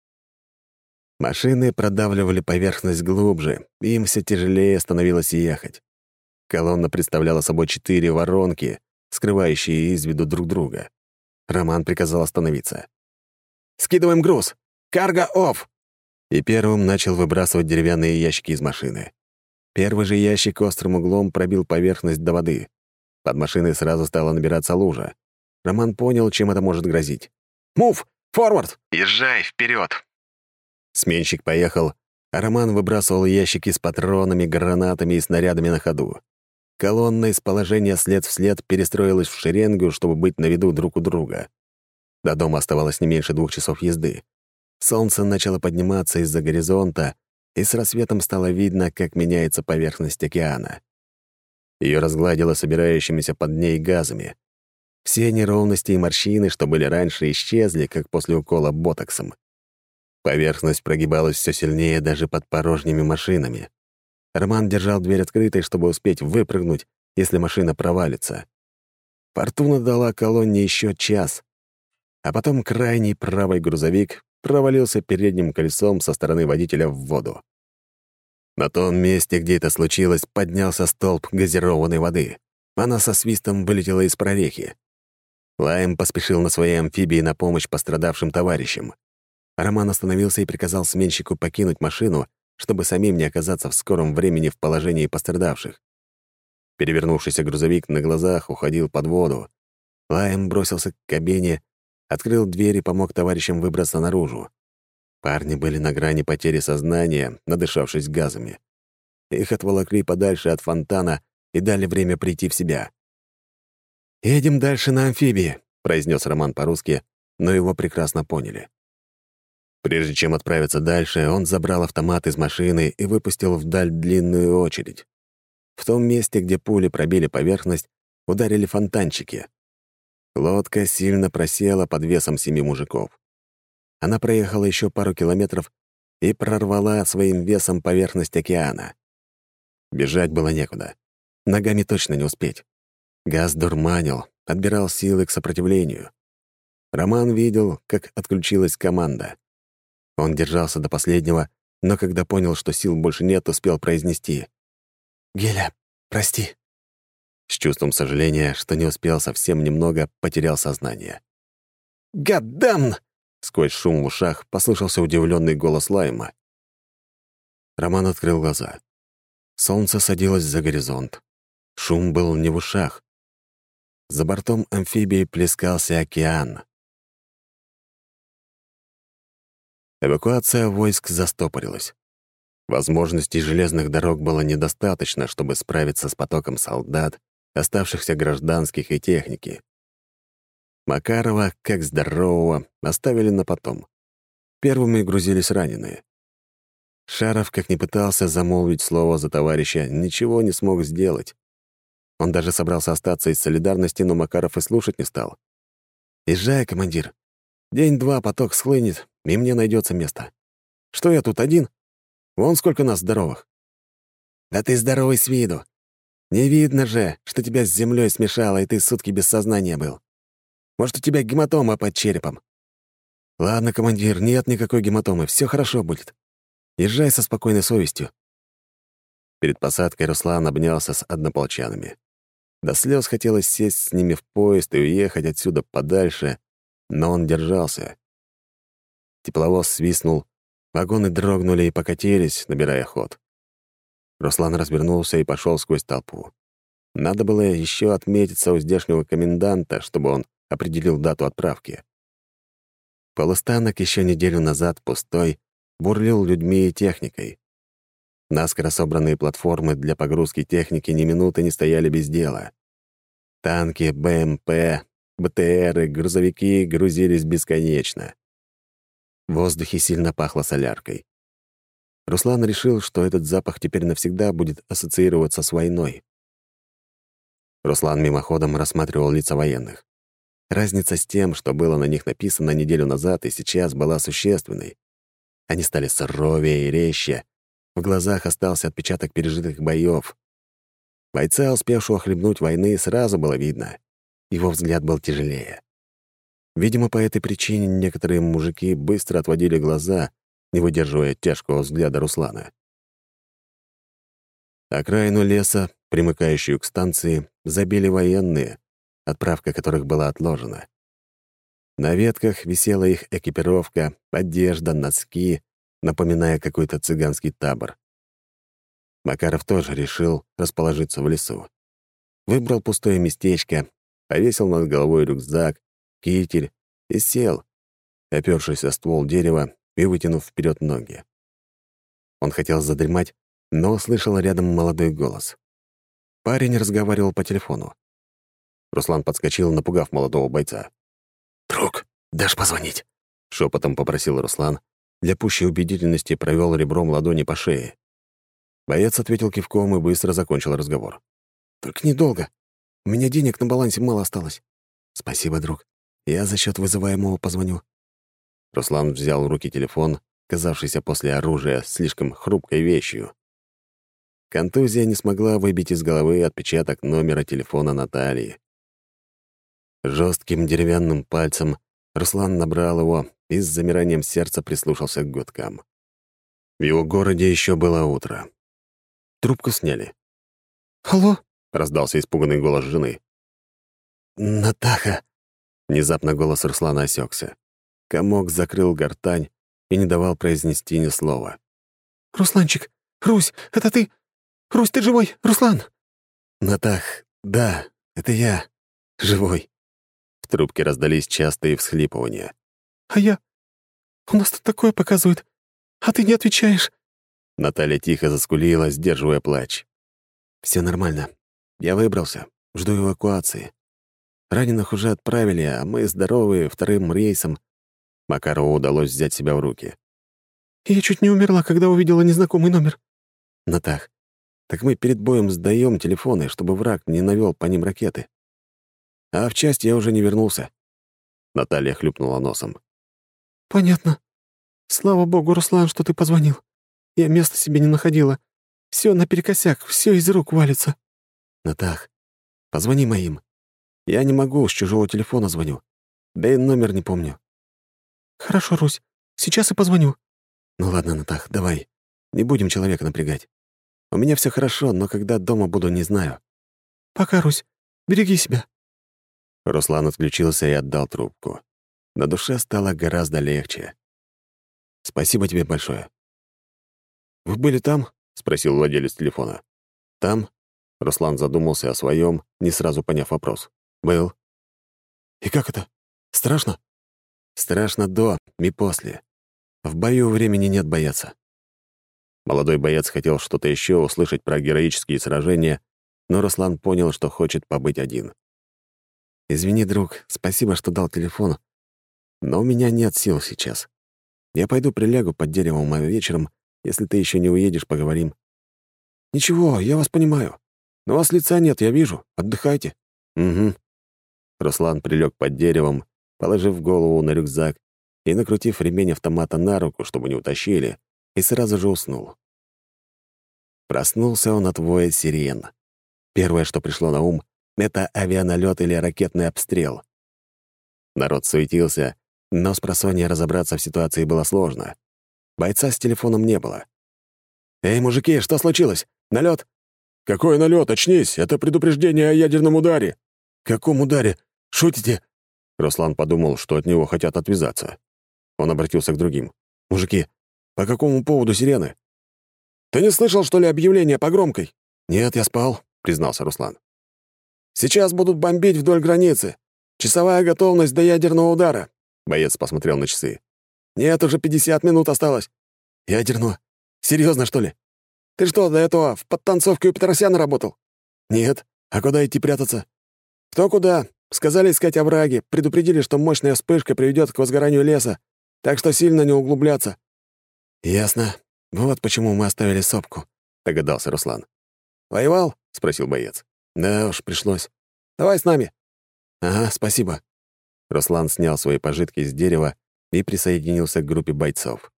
Машины продавливали поверхность глубже, и им все тяжелее становилось ехать. Колонна представляла собой 4 воронки, скрывающие из виду друг друга. Роман приказал остановиться. «Скидываем груз! Карго офф!» И первым начал выбрасывать деревянные ящики из машины. Первый же ящик острым углом пробил поверхность до воды. Под машиной сразу стала набираться лужа. Роман понял, чем это может грозить. «Мув! Форвард!» «Езжай вперед! Сменщик поехал, а Роман выбрасывал ящики с патронами, гранатами и снарядами на ходу. Колонна из положения след в след перестроилась в шеренгу, чтобы быть на виду друг у друга. До дома оставалось не меньше 2 часов езды. Солнце начало подниматься из-за горизонта, и с рассветом стало видно, как меняется поверхность океана. Ее разгладило собирающимися под ней газами. Все неровности и морщины, что были раньше, исчезли, как после укола ботоксом. Поверхность прогибалась все сильнее даже под порожними машинами. Роман держал дверь открытой, чтобы успеть выпрыгнуть, если машина провалится. Фортуна дала колонне еще час, а потом крайний правый грузовик провалился передним колесом со стороны водителя в воду. На том месте, где это случилось, поднялся столб газированной воды. Она со свистом вылетела из прорехи. Лайм поспешил на своей амфибии на помощь пострадавшим товарищам. Роман остановился и приказал сменщику покинуть машину, чтобы самим не оказаться в скором времени в положении пострадавших. Перевернувшийся грузовик на глазах уходил под воду. Лайм бросился к кабине, открыл дверь и помог товарищам выбраться наружу. Парни были на грани потери сознания, надышавшись газами. Их отволокли подальше от фонтана и дали время прийти в себя. «Едем дальше на амфибии», — произнес Роман по-русски, но его прекрасно поняли. Прежде чем отправиться дальше, он забрал автомат из машины и выпустил вдаль длинную очередь. В том месте, где пули пробили поверхность, ударили фонтанчики. Лодка сильно просела под весом 7 мужиков. Она проехала еще пару километров и прорвала своим весом поверхность океана. Бежать было некуда. Ногами точно не успеть. Газ дурманил, отбирал силы к сопротивлению. Роман видел, как отключилась команда. Он держался до последнего, но когда понял, что сил больше нет, успел произнести: «Геля, прости». С чувством сожаления, что не успел совсем немного, потерял сознание. «Гаддам!» — сквозь шум в ушах послышался удивленный голос Лайма. Роман открыл глаза. Солнце садилось за горизонт. Шум был не в ушах. За бортом амфибии плескался океан. Эвакуация войск застопорилась. Возможностей железных дорог было недостаточно, чтобы справиться с потоком солдат, оставшихся гражданских и техники. Макарова, как здорового, оставили на потом. Первыми грузились раненые. Шаров, как ни пытался замолвить слово за товарища, ничего не смог сделать. Он даже собрался остаться из солидарности, но Макаров и слушать не стал. «Езжай, командир. День-два поток схлынет, и мне найдется место. Что я тут один? Вон сколько нас здоровых». «Да ты здоровый с виду. Не видно же, что тебя с землей смешало, и ты сутки без сознания был. Может, у тебя гематома под черепом?» «Ладно, командир, нет никакой гематомы, все хорошо будет. Езжай со спокойной совестью». Перед посадкой Руслан обнялся с однополчанами. До слез хотелось сесть с ними в поезд и уехать отсюда подальше, но он держался. Тепловоз свистнул, вагоны дрогнули и покатились, набирая ход. Руслан развернулся и пошел сквозь толпу. Надо было еще отметиться у здешнего коменданта, чтобы он определил дату отправки. Полустанок еще неделю назад пустой бурлил людьми и техникой. Наскоро собранные платформы для погрузки техники ни минуты не стояли без дела. Танки, БМП, БТРы, грузовики грузились бесконечно. В воздухе сильно пахло соляркой. Руслан решил, что этот запах теперь навсегда будет ассоциироваться с войной. Руслан мимоходом рассматривал лица военных. Разница с тем, что было на них написано неделю назад и сейчас, была существенной. Они стали суровее и резче. В глазах остался отпечаток пережитых боев. Бойца, успевшего хлебнуть войны, сразу было видно. Его взгляд был тяжелее. Видимо, по этой причине некоторые мужики быстро отводили глаза, не выдерживая тяжкого взгляда Руслана. Окраину леса, примыкающую к станции, забили военные, отправка которых была отложена. На ветках висела их экипировка, одежда, носки, напоминая какой-то цыганский табор. Макаров тоже решил расположиться в лесу. Выбрал пустое местечко, повесил над головой рюкзак, китель и сел, опёршись о ствол дерева и вытянув вперед ноги. Он хотел задремать, но услышал рядом молодой голос. Парень разговаривал по телефону. Руслан подскочил, напугав молодого бойца. «Друг, дашь позвонить?» — шепотом попросил Руслан, для пущей убедительности провел ребром ладони по шее. Боец ответил кивком и быстро закончил разговор. «Только недолго. У меня денег на балансе мало осталось». «Спасибо, друг. Я за счет вызываемого позвоню». Руслан взял в руки телефон, казавшийся после оружия слишком хрупкой вещью. Контузия не смогла выбить из головы отпечаток номера телефона Натальи. Жестким деревянным пальцем Руслан набрал его и с замиранием сердца прислушался к гудкам. В его городе еще было утро. Трубку сняли. «Алло?» — раздался испуганный голос жены. «Натаха!» Внезапно голос Руслана осекся. Комок закрыл гортань и не давал произнести ни слова. «Русланчик! Русь, это ты? Русь, ты живой? Руслан!» «Натах, да, это я. Живой». В трубке раздались частые всхлипывания. «А я? У нас тут такое показывают, а ты не отвечаешь». Наталья тихо заскулила, сдерживая плач. «Все нормально. Я выбрался. Жду эвакуации. Раненых уже отправили, а мы здоровые вторым рейсом». Макарову удалось взять себя в руки. «Я чуть не умерла, когда увидела незнакомый номер». «Натах, так мы перед боем сдаем телефоны, чтобы враг не навел по ним ракеты. А в часть я уже не вернулся». Наталья хлюпнула носом. «Понятно. Слава богу, Руслан, что ты позвонил. Я места себе не находила. Все наперекосяк, все из рук валится». «Натах, позвони моим. Я не могу, с чужого телефона звоню. Да и номер не помню». «Хорошо, Русь, сейчас и позвоню». «Ну ладно, Натах, давай. Не будем человека напрягать. У меня все хорошо, но когда дома буду, не знаю». «Пока, Русь. Береги себя». Руслан отключился и отдал трубку. На душе стало гораздо легче. «Спасибо тебе большое». «Вы были там?» — спросил владелец телефона. «Там?» — Руслан задумался о своем, не сразу поняв вопрос. «Был». «И как это? Страшно?» «Страшно до и после. В бою времени нет бояться». Молодой боец хотел что-то еще услышать про героические сражения, но Руслан понял, что хочет побыть один. «Извини, друг, спасибо, что дал телефон, но у меня нет сил сейчас. Я пойду прилягу под деревом, а вечером, если ты еще не уедешь, поговорим». «Ничего, я вас понимаю. Но у вас лица нет, я вижу. Отдыхайте». «Угу». Руслан прилег под деревом, положив голову на рюкзак и накрутив ремень автомата на руку, чтобы не утащили, и сразу же уснул. Проснулся он от воя сирен. Первое, что пришло на ум, — это авианалет или ракетный обстрел. Народ суетился, но спросонья разобраться в ситуации было сложно. Бойца с телефоном не было. «Эй, мужики, что случилось? Налет?» «Какой налет? Очнись! Это предупреждение о ядерном ударе!» «Каком ударе? Шутите?» Руслан подумал, что от него хотят отвязаться. Он обратился к другим. «Мужики, по какому поводу сирены?» Ты не слышал, что ли, объявление по громкой?» «Нет, я спал», — признался Руслан. «Сейчас будут бомбить вдоль границы. Часовая готовность до ядерного удара». Боец посмотрел на часы. «Нет, уже 50 минут осталось». «Ядерного? Серьезно, что ли?» «Ты что, до этого в подтанцовке у Петросяна работал?» «Нет. А куда идти прятаться?» «Кто куда? Сказали искать овраги, предупредили, что мощная вспышка приведет к возгоранию леса, так что сильно не углубляться». «Ясно. Вот почему мы оставили сопку», — догадался Руслан. «Воевал?» — спросил боец. «Да уж, пришлось». «Давай с нами». «Ага, спасибо». Руслан снял свои пожитки с дерева и присоединился к группе бойцов.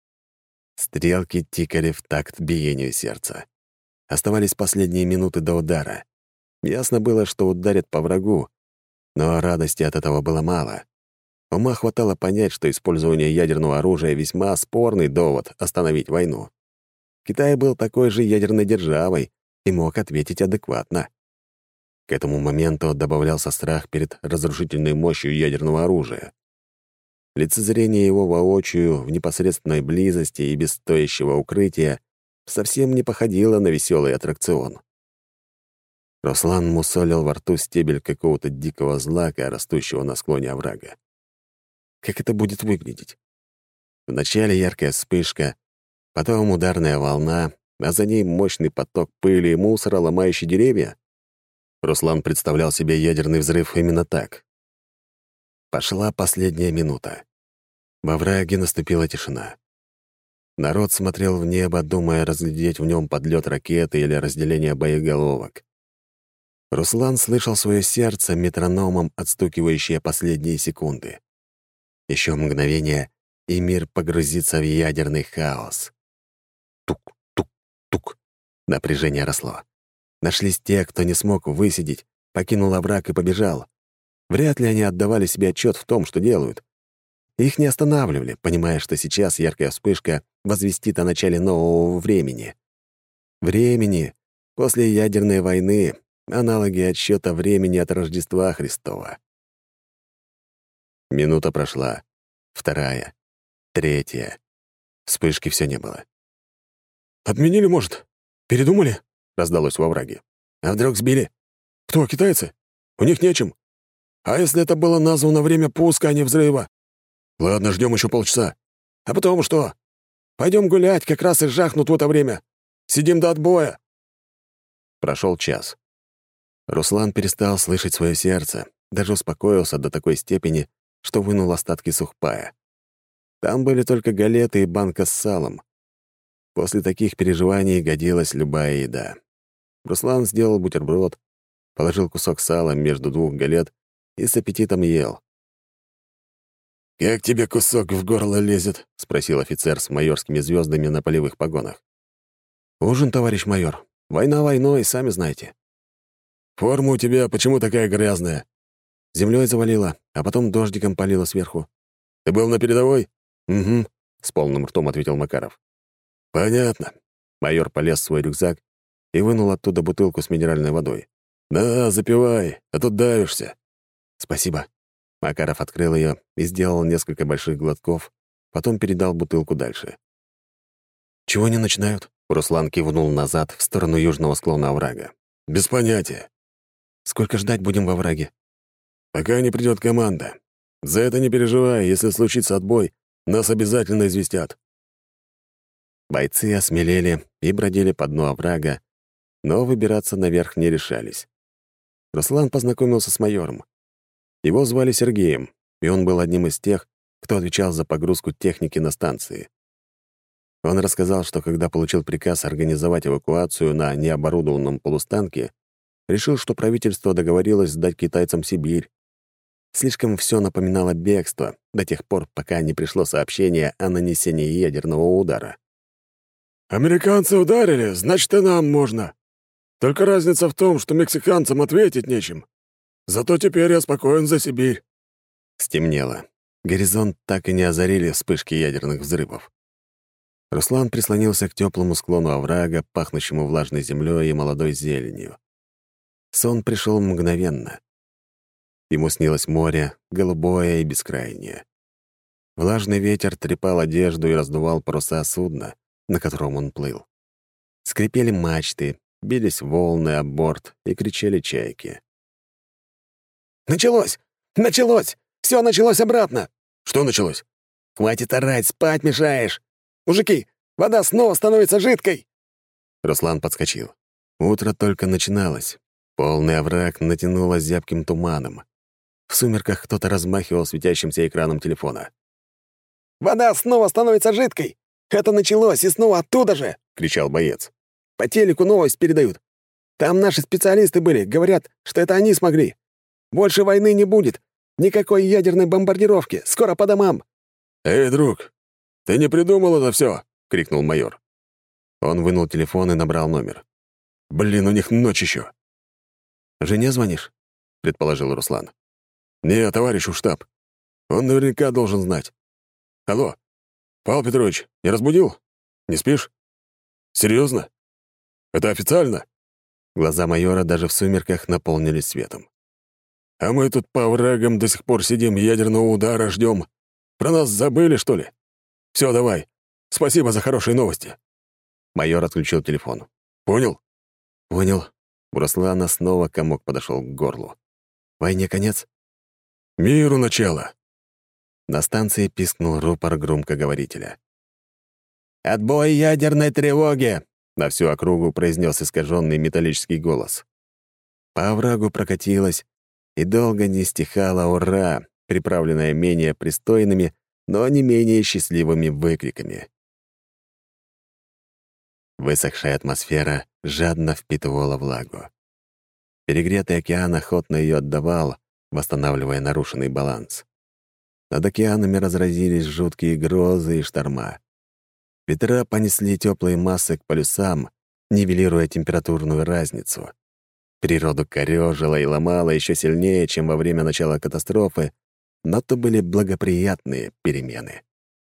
Стрелки тикали в такт биению сердца. Оставались последние минуты до удара. Ясно было, что ударят по врагу, но радости от этого было мало. Ума хватало понять, что использование ядерного оружия — весьма спорный довод остановить войну. Китай был такой же ядерной державой и мог ответить адекватно. К этому моменту добавлялся страх перед разрушительной мощью ядерного оружия. Лицезрение его воочию в непосредственной близости и без стоящего укрытия совсем не походило на веселый аттракцион. Руслан мусолил во рту стебель какого-то дикого злака, растущего на склоне оврага. Как это будет выглядеть? Вначале яркая вспышка, потом ударная волна, а за ней мощный поток пыли и мусора, ломающий деревья. Руслан представлял себе ядерный взрыв именно так. Пошла последняя минута. Во враге наступила тишина. Народ смотрел в небо, думая разглядеть в нем подлет ракеты или разделение боеголовок. Руслан слышал свое сердце метрономом, отстукивающее последние секунды. Еще мгновение, и мир погрузится в ядерный хаос. Тук-тук-тук. Напряжение росло. Нашлись те, кто не смог высидеть, покинул овраг и побежал. Вряд ли они отдавали себе отчет в том, что делают. Их не останавливали, понимая, что сейчас яркая вспышка возвестит о начале нового времени. Времени после ядерной войны, аналоги отсчета времени от Рождества Христова. Минута прошла, вторая, третья. Вспышки все не было. «Отменили, может? Передумали?» — раздалось во враге. «А вдруг сбили?» «Кто, китайцы? У них нечем. А если это было названо время пуска, а не взрыва?» «Ладно, ждем еще полчаса». «А потом что? Пойдем гулять, как раз и жахнут в это время. Сидим до отбоя». Прошел час. Руслан перестал слышать свое сердце, даже успокоился до такой степени, что вынул остатки сухпая. Там были только галеты и банка с салом. После таких переживаний годилась любая еда. Руслан сделал бутерброд, положил кусок сала между двух галет и с аппетитом ел. «Как тебе кусок в горло лезет?» — спросил офицер с майорскими звездами на полевых погонах. «Ужин, товарищ майор. Война войной, сами знаете». «Форма у тебя почему такая грязная?» Землей завалило, а потом дождиком полило сверху. «Ты был на передовой?» «Угу», — с полным ртом ответил Макаров. «Понятно». Майор полез в свой рюкзак и вынул оттуда бутылку с минеральной водой. «Да, запивай, а то давишься». «Спасибо». Макаров открыл ее и сделал несколько больших глотков, потом передал бутылку дальше. «Чего они начинают?» Руслан кивнул назад в сторону южного склона оврага. «Без понятия». «Сколько ждать будем во враге?» «Пока не придет команда. За это не переживай, если случится отбой, нас обязательно известят». Бойцы осмелели и бродили по дну оврага, но выбираться наверх не решались. Руслан познакомился с майором. Его звали Сергеем, и он был одним из тех, кто отвечал за погрузку техники на станции. Он рассказал, что когда получил приказ организовать эвакуацию на необорудованном полустанке, решил, что правительство договорилось сдать китайцам Сибирь. Слишком все напоминало бегство до тех пор, пока не пришло сообщение о нанесении ядерного удара. «Американцы ударили, значит, и нам можно. Только разница в том, что мексиканцам ответить нечем. Зато теперь я спокоен за Сибирь». Стемнело. Горизонт так и не озарили вспышки ядерных взрывов. Руслан прислонился к теплому склону оврага, пахнущему влажной землей и молодой зеленью. Сон пришел мгновенно. Ему снилось море, голубое и бескрайнее. Влажный ветер трепал одежду и раздувал паруса судна, на котором он плыл. Скрипели мачты, бились волны об борт и кричали чайки. «Началось! Началось! Все началось обратно!» «Что началось?» «Хватит орать, спать мешаешь! Мужики, вода снова становится жидкой!» Руслан подскочил. Утро только начиналось. Полный овраг натянуло зябким туманом. В сумерках кто-то размахивал светящимся экраном телефона. «Вода снова становится жидкой! Это началось, и снова оттуда же!» — кричал боец. «По телеку новость передают. Там наши специалисты были, говорят, что это они смогли. Больше войны не будет. Никакой ядерной бомбардировки. Скоро по домам». «Эй, друг, ты не придумал это все? Крикнул майор. Он вынул телефон и набрал номер. «Блин, у них ночь еще». «Жене звонишь?» — предположил Руслан. «Не, товарищу штаб. Он наверняка должен знать. Алло, Павел Петрович, не разбудил? Не спишь? Серьезно? Это официально?» Глаза майора даже в сумерках наполнились светом. «А мы тут по оврагам до сих пор сидим, ядерного удара ждем. Про нас забыли, что ли? Все, давай. Спасибо за хорошие новости». Майор отключил телефон. «Понял?» «Понял». У Руслана снова комок подошел к горлу. «Войне конец?» «Миру начало». На станции пискнул рупор громкоговорителя. «Отбой ядерной тревоги!» — на всю округу произнес искаженный металлический голос. По оврагу прокатилась и долго не стихала «Ура!», приправленная менее пристойными, но не менее счастливыми выкриками. Высохшая атмосфера жадно впитывала влагу. Перегретый океан охотно ее отдавал, восстанавливая нарушенный баланс. Над океанами разразились жуткие грозы и шторма. Ветра понесли теплые массы к полюсам, нивелируя температурную разницу. Природу корёжило и ломало еще сильнее, чем во время начала катастрофы, но то были благоприятные перемены.